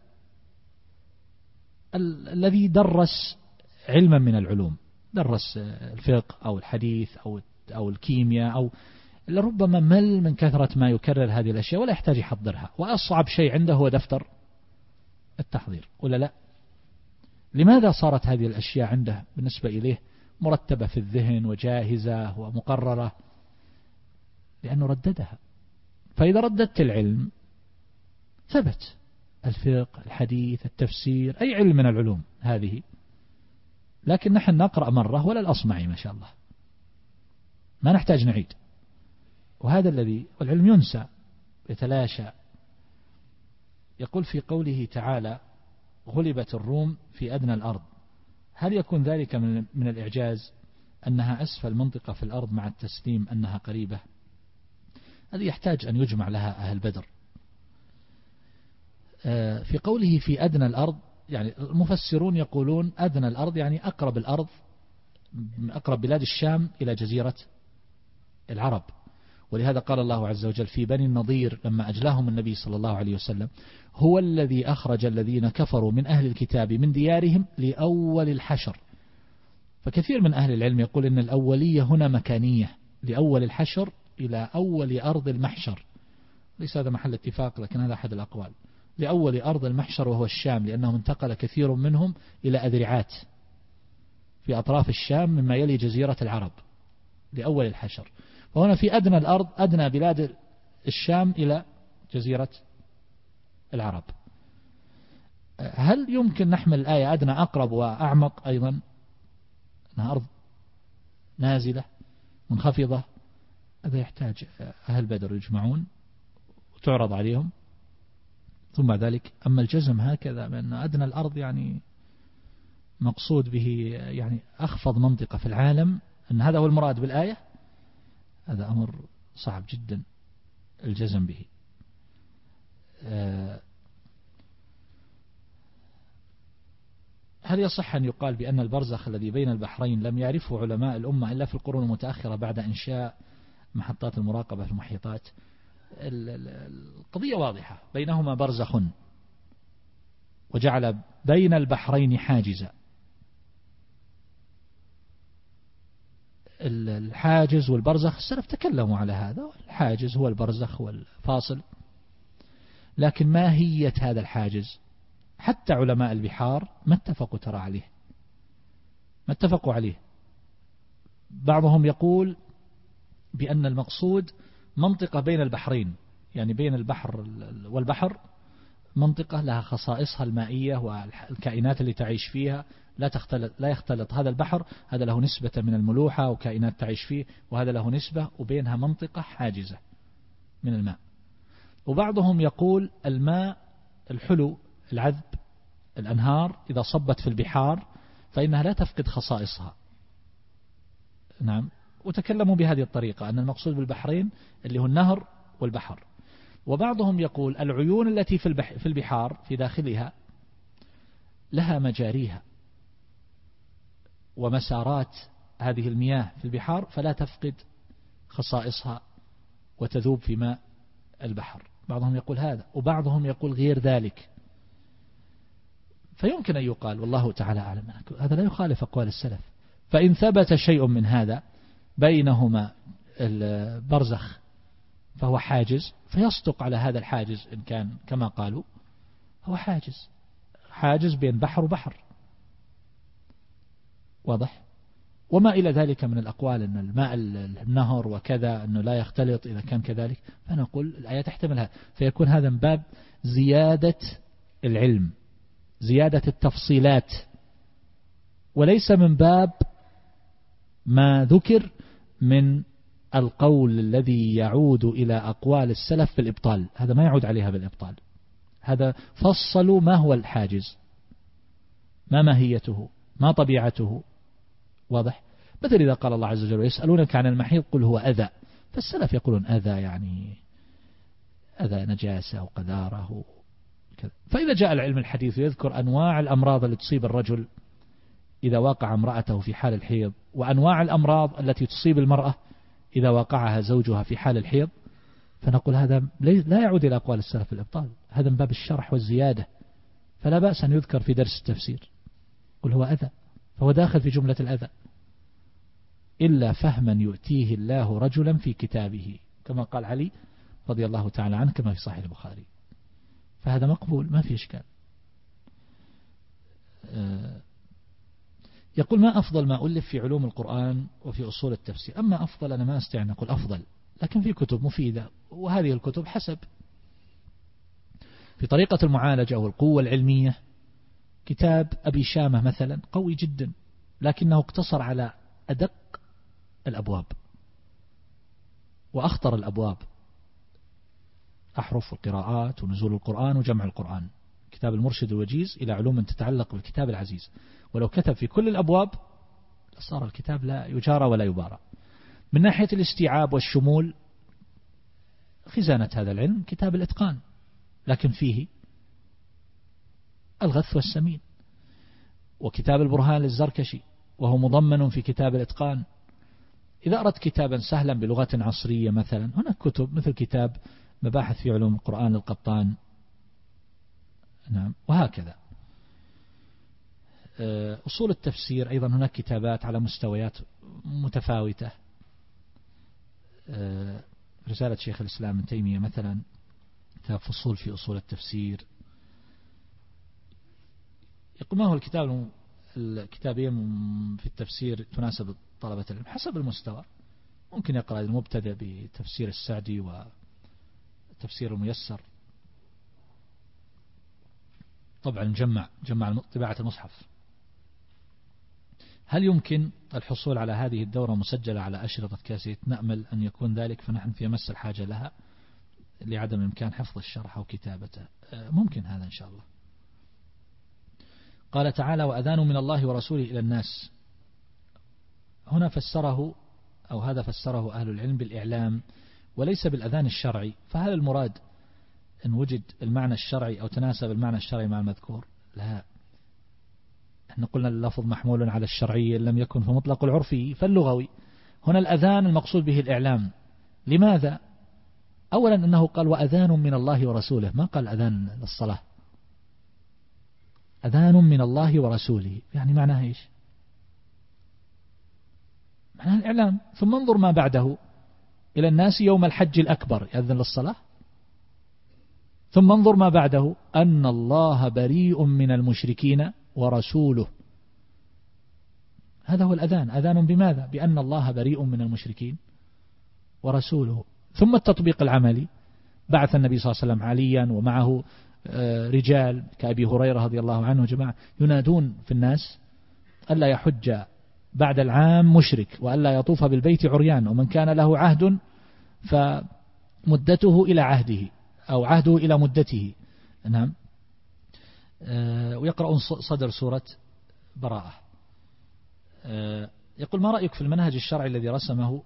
S1: الذي درس علما من العلوم، درس الفقه أو الحديث أو الكيمياء، أو لربما مل من كثرة ما يكرر هذه الأشياء ولا يحتاج يحضرها، وأصعب شيء عنده هو دفتر التحضير ولا لا. لماذا صارت هذه الأشياء عنده بالنسبة إليه مرتبة في الذهن وجاهزة ومقررة؟ لأنه رددها. فإذا رددت العلم ثبت، الفقه، الحديث، التفسير، أي علم من العلوم هذه. لكن نحن نقرأ مرة ولا الأصمعي ما شاء الله، ما نحتاج نعيد. وهذا الذي والعلم ينسى يتلاشى. يقول في قوله تعالى غلبت الروم في أدنى الأرض، هل يكون ذلك من الإعجاز أنها أسفل منطقة في الأرض مع التسليم أنها قريبة؟ هذه يحتاج أن يجمع لها أهل بدر. في قوله في أدنى الأرض، يعني المفسرون يقولون أدنى الأرض يعني أقرب الأرض، أقرب بلاد الشام إلى جزيرة العرب. ولهذا قال الله عز وجل في بني النضير لما أجلاهم النبي صلى الله عليه وسلم هو الذي أخرج الذين كفروا من أهل الكتاب من ديارهم لأول الحشر. فكثير من أهل العلم يقول إن الأولية هنا مكانية، لأول الحشر إلى أول أرض المحشر. ليس هذا محل اتفاق لكن هذا أحد الأقوال. لأول أرض المحشر وهو الشام، لأنه انتقل كثير منهم إلى أذرعات في أطراف الشام مما يلي جزيرة العرب لأول الحشر. وهنا في أدنى الأرض، أدنى بلاد الشام إلى جزيرة العرب. هل يمكن نحمل الآية أدنى أقرب وأعمق أيضا، أنها أرض نازلة منخفضة؟ هذا يحتاج أهل بدر يجمعون وتعرض عليهم ثم ذلك. أما الجزم هكذا بأن أدنى الأرض يعني مقصود به يعني أخفض منطقة في العالم، أن هذا هو المراد بالآية، هذا أمر صعب جدا الجزم به. هل يصح أن يقال بأن البرزخ الذي بين البحرين لم يعرفه علماء الأمة إلا في القرون المتأخرة بعد إنشاء محطات المراقبة في المحيطات؟ القضية واضحة، بينهما برزخ وجعل بين البحرين حاجزا. الحاجز والبرزخ السلف تكلموا على هذا، الحاجز هو البرزخ والفاصل، لكن ماهية هذا الحاجز حتى علماء البحار ما اتفقوا ترى عليه، ما اتفقوا عليه. بعضهم يقول بأن المقصود منطقة بين البحرين، يعني بين البحر والبحر منطقة لها خصائصها المائية والكائنات اللي تعيش فيها لا يختلط هذا البحر، هذا له نسبة من الملوحة وكائنات تعيش فيه، وهذا له نسبة، وبينها منطقة حاجزة من الماء. وبعضهم يقول الماء الحلو العذب، الأنهار إذا صبت في البحار فإنها لا تفقد خصائصها. نعم، وتكلموا بهذه الطريقة أن المقصود بالبحرين اللي هو النهر والبحر. وبعضهم يقول العيون التي في البحار في داخلها لها مجاريها ومسارات هذه المياه في البحار، فلا تفقد خصائصها وتذوب في ماء البحر. بعضهم يقول هذا، وبعضهم يقول غير ذلك. فيمكن أن يقال والله تعالى أعلم هذا لا يخالف أقوال السلف، فإن ثبت شيء من هذا بينهما البرزخ فهو حاجز، فيصدق على هذا الحاجز إن كان كما قالوا هو حاجز بين بحر وبحر، واضح. وما إلى ذلك من الأقوال أن الماء النهر وكذا أنه لا يختلط إذا كان كذلك، فنقول الآية تحتملها، فيكون هذا من باب زيادة العلم، زيادة التفصيلات، وليس من باب ما ذكر من القول الذي يعود إلى أقوال السلف في الإبطال. هذا ما يعود عليها بالإبطال، هذا فصلوا ما هو الحاجز، ما ماهيته، ما طبيعته، واضح. مثل إذا قال الله عز وجل يسألونك عن المحيض قل هو أذى، فالسلف يقولون أذى يعني أذى نجاسة وقذارة كذا. فإذا جاء العلم الحديث يذكر أنواع الأمراض التي تصيب الرجل إذا واقع امرأته في حال الحيض، وأنواع الأمراض التي تصيب المرأة إذا واقعها زوجها في حال الحيض، فنقول هذا لا يعود إلى أقوال السلف الإبطال، هذا من باب الشرح والزيادة، فلا بأس أن يذكر في درس التفسير قل هو أذى، فهو داخل في جملة الأذى، إلا فهما يؤتيه الله رجلا في كتابه، كما قال علي رضي الله تعالى عنه كما في صحيح البخاري، فهذا مقبول ما في إشكال. يقول ما أفضل ما ألف في علوم القرآن وفي أصول التفسير؟ أما أفضل أنا ما أستطيع أن أقول أفضل، لكن في كتب مفيدة، وهذه الكتب حسب في طريقة المعالجة والقوة العلمية. كتاب أبي شامة مثلا قوي جدا، لكنه اقتصر على أدق الأبواب وأخطر الأبواب، أحرف القراءات ونزول القرآن وجمع القرآن، كتاب المرشد الوجيز إلى علوم تتعلق بالكتاب العزيز. ولو كتب في كل الأبواب صار الكتاب لا يجارى ولا يبارى. من ناحية الاستيعاب والشمول خزانة هذا العلم كتاب الإتقان، لكن فيه الغث والسمين. وكتاب البرهان للزركشي وهو مضمن في كتاب الإتقان. إذا أردت كتابا سهلا بلغة عصرية مثلا هناك كتب مثل كتاب مباحث في علوم القرآن للقطان، نعم، وهكذا. أصول التفسير أيضا هناك كتابات على مستويات متفاوتة. رسالة شيخ الإسلام ابن تيمية مثلا كتاب فصول في أصول التفسير. يقول ما هو الكتابين في التفسير تناسب طلبة العلم حسب المستوى؟ ممكن يقرأ المبتدأ بتفسير السعدي وتفسير الميسر، طبعا جمع طباعة المصحف. هل يمكن الحصول على هذه الدورة مسجلة على أشرطة كاسيت؟ نأمل أن يكون ذلك، فنحن في أمس الحاجة لها لعدم إمكان حفظ الشرح أو كتابته. ممكن هذا إن شاء الله. قال تعالى وأذان من الله ورسوله إلى الناس، هنا فسره أو هذا فسره أهل العلم بالإعلام وليس بالأذان الشرعي. فهل المراد أن وجد المعنى الشرعي أو تناسب المعنى الشرعي مع المذكور؟ لا، احنا قلنا اللفظ محمول على الشرعي لم يكن في مطلق العرفي فاللغوي. هنا الأذان المقصود به الإعلام. لماذا؟ أولا أنه قال وأذان من الله ورسوله، ما قال أذان للصلاة. أذان من الله ورسوله يعني معناه إيش؟ معناه الإعلام. ثم انظر ما بعده إلى الناس يوم الحج الأكبر يأذن للصلاة. ثم انظر ما بعده أن الله بريء من المشركين ورسوله. هذا هو الأذان. أذان بماذا؟ بأن الله بريء من المشركين ورسوله. ثم التطبيق العملي، بعث النبي صلى الله عليه وسلم عليا ومعه رجال كأبي هريرة رضي الله عنه جماعة ينادون في الناس ألا يحج بعد العام مشرك، وألا يطوف بالبيت عريان، ومن كان له عهد فمدته إلى عهده أو عهده إلى مدته. نعم. ويقرأون صدر سورة براءة. يقول: ما رأيك في المنهج الشرعي الذي رسمه؟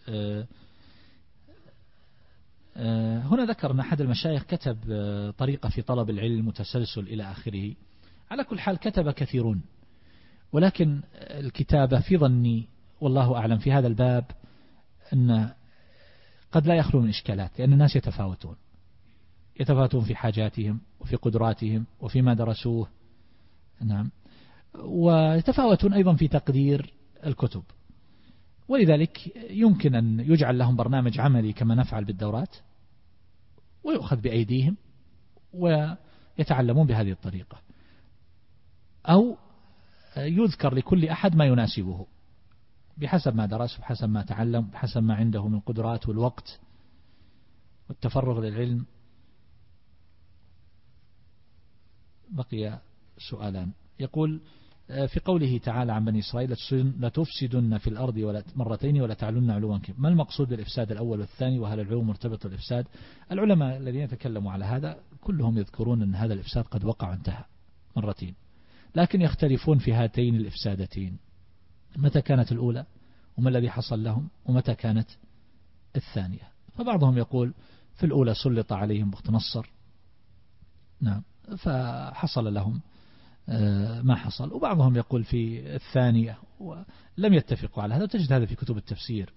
S1: هنا ذكر أن أحد المشايخ كتب طريقة في طلب العلم متسلسل إلى آخره. على كل حال كتب كثيرون، ولكن الكتابة في ظني والله أعلم في هذا الباب أن قد لا يخلو من إشكالات، لأن الناس يتفاوتون في حاجاتهم وفي قدراتهم وفيما درسوه. نعم. ويتفاوتون أيضا في تقدير الكتب، ولذلك يمكن أن يجعل لهم برنامج عملي كما نفعل بالدورات، ويؤخذ بأيديهم ويتعلمون بهذه الطريقة، أو يذكر لكل أحد ما يناسبه بحسب ما درس، بحسب ما تعلم، بحسب ما عنده من قدرات والوقت والتفرغ للعلم. بقي سؤالان. يقول: في قوله تعالى عن بني إسرائيل: لتفسدن في الأرض مرتين ولتعلن علوا كبيرا، ما المقصود بالإفساد الأول والثاني؟ وهل العلو مرتبط بالإفساد؟ العلماء الذين يتكلموا على هذا كلهم يذكرون أن هذا الإفساد قد وقع وانتهى مرتين، لكن يختلفون في هاتين الإفسادتين، متى كانت الأولى وما الذي حصل لهم ومتى كانت الثانية. فبعضهم يقول في الأولى سلط عليهم بخت نصر، نعم، فحصل لهم ما حصل، وبعضهم يقول في الثانية، ولم يتفقوا على هذا، وتجد هذا في كتب التفسير،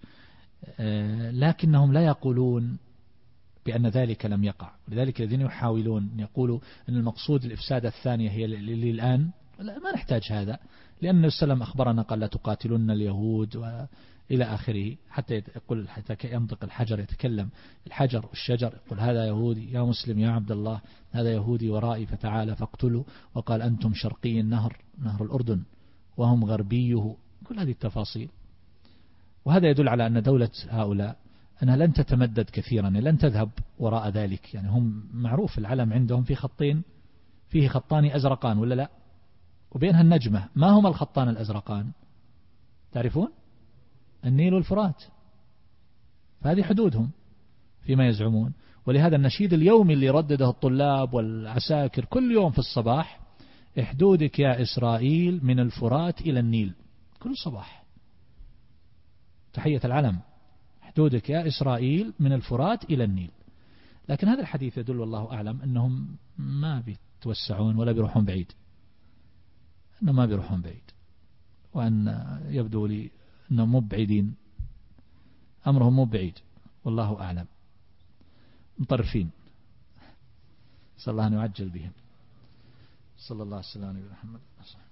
S1: لكنهم لا يقولون بأن ذلك لم يقع. لذلك الذين يحاولون أن يقولوا أن المقصود الإفساد الثانية هي للآن، لا، ما نحتاج هذا، لأن النبي صلى الله عليه وسلم أخبرنا قال: لا تقاتلن اليهود إلى آخره، حتى يقول، حتى ينطق الحجر، يتكلم الحجر والشجر، يقول: هذا يهودي يا مسلم يا عبد الله، هذا يهودي ورائي فتعالى فاقتلوا، وقال: أنتم شرقي النهر، نهر الأردن، وهم غربيه. كل هذه التفاصيل، وهذا يدل على أن دولة هؤلاء أنها لن تتمدد كثيرا، لن تذهب وراء ذلك. يعني هم معروف العلم عندهم في خطين، فيه خطان أزرقان ولا لا، وبينها النجمة. ما هما الخطان الأزرقان؟ تعرفون؟ النيل والفرات، فهذه حدودهم فيما يزعمون. ولهذا النشيد اليومي اللي ردده الطلاب والعساكر كل يوم في الصباح: احدودك يا إسرائيل من الفرات إلى النيل، كل صباح تحية العلم، احدودك يا إسرائيل من الفرات إلى النيل. لكن هذا الحديث يدل والله أعلم أنهم ما بيتوسعون ولا بيروحون بعيد، أنهم ما بيروحون بعيد، وأن يبدو لي أنهم مبعدين، أمرهم مبعيد والله أعلم، مطرفين، صلى الله أن يعجل بهم. صلى الله عليه وسلم على محمد.